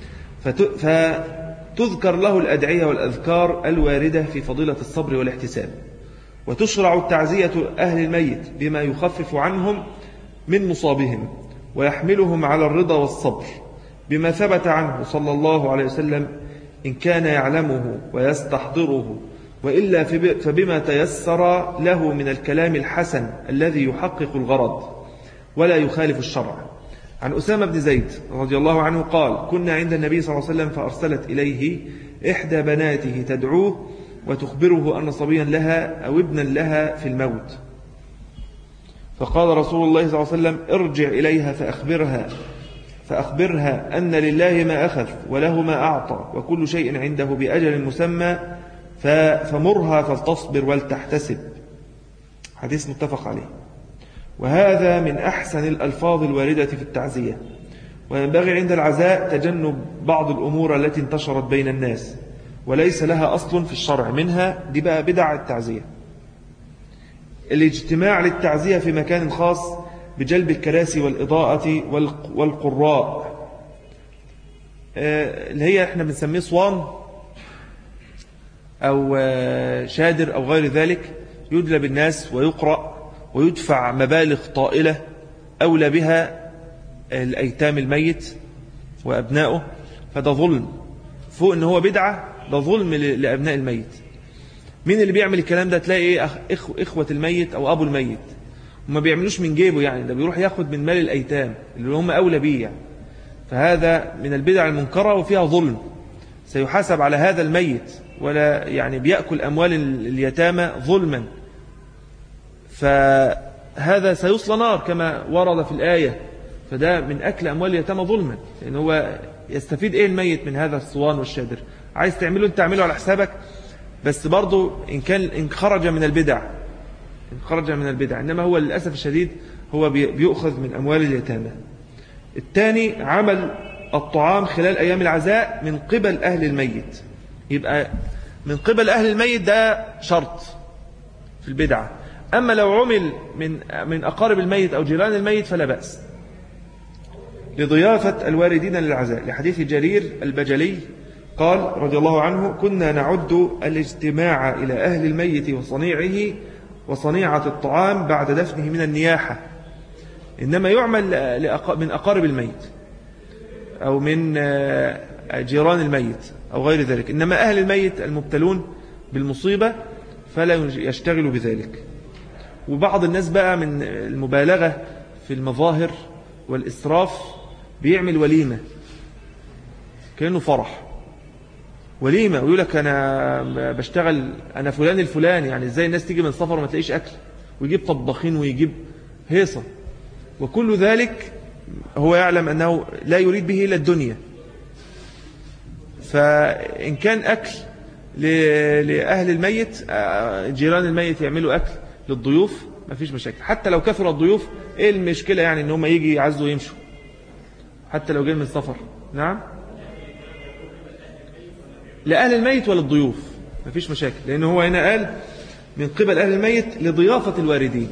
فتذكر له الأدعية والأذكار الواردة في فضيلة الصبر والاحتساب. وتشرع التعزية أهل الميت بما يخفف عنهم من مصابهم ويحملهم على الرضا والصبر، بما ثبت عنه صلى الله عليه وسلم إن كان يعلمه ويستحضره، وإلا فبما تيسر له من الكلام الحسن الذي يحقق الغرض ولا يخالف الشرع. عن أسامة بن زيد رضي الله عنه قال كنا عند النبي صلى الله عليه وسلم فأرسلت إليه إحدى بناته تدعوه وتخبره أن صبيا لها أو ابنا لها في الموت، فقال رسول الله صلى الله عليه وسلم ارجع إليها فأخبرها فأخبرها أن لله ما أخذ وله ما أعطى وكل شيء عنده بأجل مسمى فمرها فلتصبر ولتحتسب. حديث متفق عليه. وهذا من أحسن الألفاظ الواردة في التعزية. وينبغي عند العزاء تجنب بعض الأمور التي انتشرت بين الناس وليس لها أصل في الشرع، منها دي بقى بدع التعزية: الاجتماع للتعزية في مكان خاص بجلب الكراسي والإضاءة والقراء اللي هي احنا بنسميه صوان أو شادر أو غير ذلك، يجلب الناس ويقرأ ويدفع مبالغ طائلة أولى بها الأيتام الميت وأبنائه، فده ظلم فوق إن هو بدعة، ده ظلم لأبناء الميت. مين اللي بيعمل الكلام ده؟ تلاقي إيه إخوة الميت أو أبو الميت، وما بيعملوش من جيبه، يعني ده بيروح ياخد من مال الأيتام اللي هم أولى بيه يعني. فهذا من البدع المنكرة وفيها ظلم، سيحاسب على هذا الميت، ولا يعني بيأكل أموال اليتامى ظلما، فهذا سيصلى نار كما ورد في الآية. فده من أكل أموال اليتامى ظلما، لأن هو يستفيد إيه الميت من هذا الصوان والشادر؟ عايز تعمله أنت تعمله على حسابك، بس برضو إن كان إن خرج من البدع إن خرج من البدع إنما هو للأسف الشديد هو بيأخذ من أموال اليتامى. الثاني عمل الطعام خلال أيام العزاء من قبل أهل الميت، يبقى من قبل أهل الميت ده شرط في البدعة. أما لو عمل من من أقارب الميت أو جيران الميت فلا بأس، لضيافة الواردين للعزاء، لحديث جرير البجلي قال رضي الله عنه كنا نعد الاجتماع إلى أهل الميت وصنيعه وصنيعة الطعام بعد دفنه من النياحة، إنما يعمل من أقارب الميت أو من جيران الميت أو غير ذلك، إنما أهل الميت المبتلون بالمصيبة فلا يشتغلوا بذلك. وبعض الناس بقى من المبالغة في المظاهر والإسراف بيعمل وليمة كأنه فرح، وليمة، ويقول لك أنا بشتغل أنا فلان الفلان، يعني إزاي الناس تيجي من سفر وما تلاقيش أكل، ويجيب طباخين ويجيب هيصة، وكل ذلك هو يعلم أنه لا يريد به إلا الدنيا، فإن كان أكل لأهل الميت، جيران الميت يعملوا أكل للضيوف ما فيش مشاكل، حتى لو كثر الضيوف. إيه المشكلة يعني إن هم يجي يعزوا ويمشوا حتى لو جاي من السفر؟ نعم، لأهل الميت ولا الضيوف ما فيش مشاكل، لأنه هو هنا قال من قبل أهل الميت لضيافة الواردين.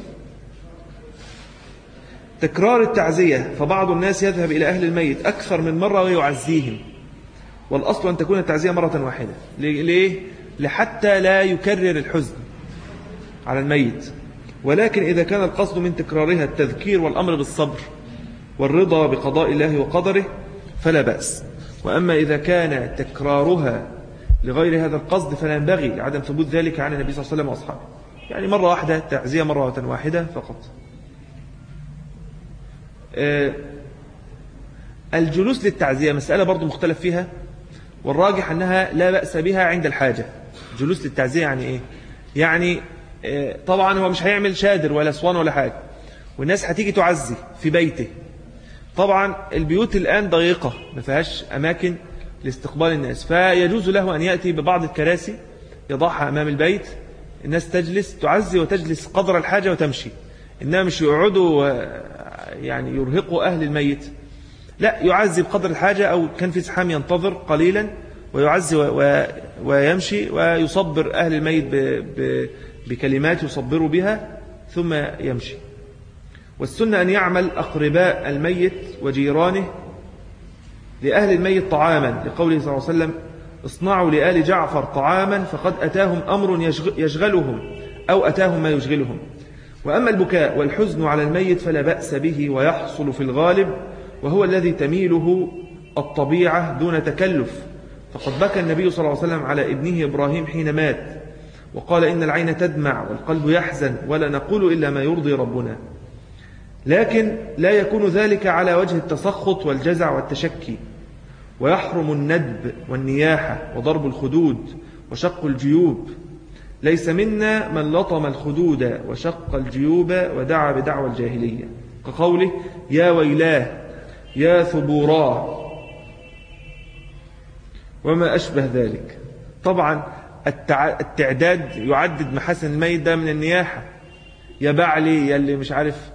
تكرار التعزية، فبعض الناس يذهب إلى أهل الميت أكثر من مرة ويعزيهم، والأصل أن تكون التعزية مرة واحدة. ليه؟ لحتى لا يكرر الحزن على الميت. ولكن إذا كان القصد من تكرارها التذكير والأمر بالصبر والرضا بقضاء الله وقدره فلا بأس. وأما إذا كان تكرارها لغير هذا القصد فلا ينبغي لعدم ثبوت ذلك عن النبي صلى الله عليه وسلم وأصحابه. يعني مرة واحدة، تعزية مرة واحدة فقط. الجلوس للتعزية مسألة برضو مختلف فيها، والراجح أنها لا بأس بها عند الحاجة. جلوس للتعزية يعني إيه؟ يعني طبعا هو مش هيعمل شادر ولا اسوان ولا حاجة، والناس هتيجي تعزي في بيته. طبعا البيوت الآن ضيقة ما فيهاش أماكن لاستقبال الناس، فيجوز له أن يأتي ببعض الكراسي يضعها أمام البيت، الناس تجلس تعزي وتجلس قدر الحاجة وتمشي. إنما مش يقعدوا يعني يرهقوا أهل الميت، لا، يعزي بقدر الحاجة، أو كان في زحام ينتظر قليلا ويعزي ويمشي ويصبر أهل الميت بكلمات يصبروا بها ثم يمشي. والسنة أن يعمل أقرباء الميت وجيرانه لأهل الميت طعاما، لقوله صلى الله عليه وسلم: اصنعوا لآل جعفر طعاما فقد أتاهم أمر يشغلهم أو أتاهم ما يشغلهم. وأما البكاء والحزن على الميت فلا بأس به، ويحصل في الغالب، وهو الذي تميله الطبيعة دون تكلف. فقد بكى النبي صلى الله عليه وسلم على ابنه إبراهيم حين مات، وقال: إن العين تدمع والقلب يحزن ولا نقول إلا ما يرضي ربنا. لكن لا يكون ذلك على وجه التسخط والجزع والتشكي. ويحرم الندب والنياحة وضرب الخدود وشق الجيوب. ليس منا من لطم الخدود وشق الجيوب ودعا بدعوى الجاهلية، كقوله: يا ويلاه يا ثبوراه وما أشبه ذلك. طبعا التعداد يعدد محاسن الميت ده من النياحة. يا بعلي، يا اللي مش عارف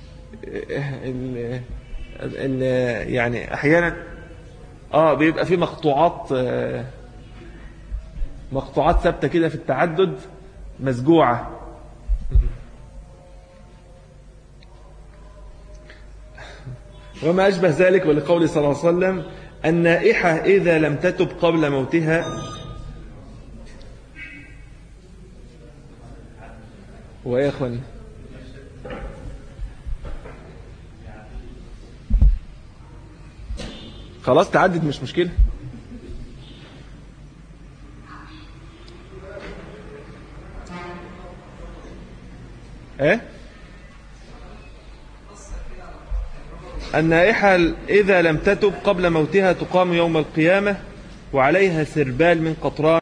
ال ال يعني أحيانا آه بيبقى في مقطوعات آه مقطوعات ثابتة كده في التعدد مسجوعة. وما أشبه ذلك. ولقول صلى الله عليه وسلم: النائحة إذا لم تتب قبل موتها. ويا أخواني خلاص تعدد مش مشكلة. ايه النائحة إذا لم تتب قبل موتها تقام يوم القيامة وعليها سربال من قطران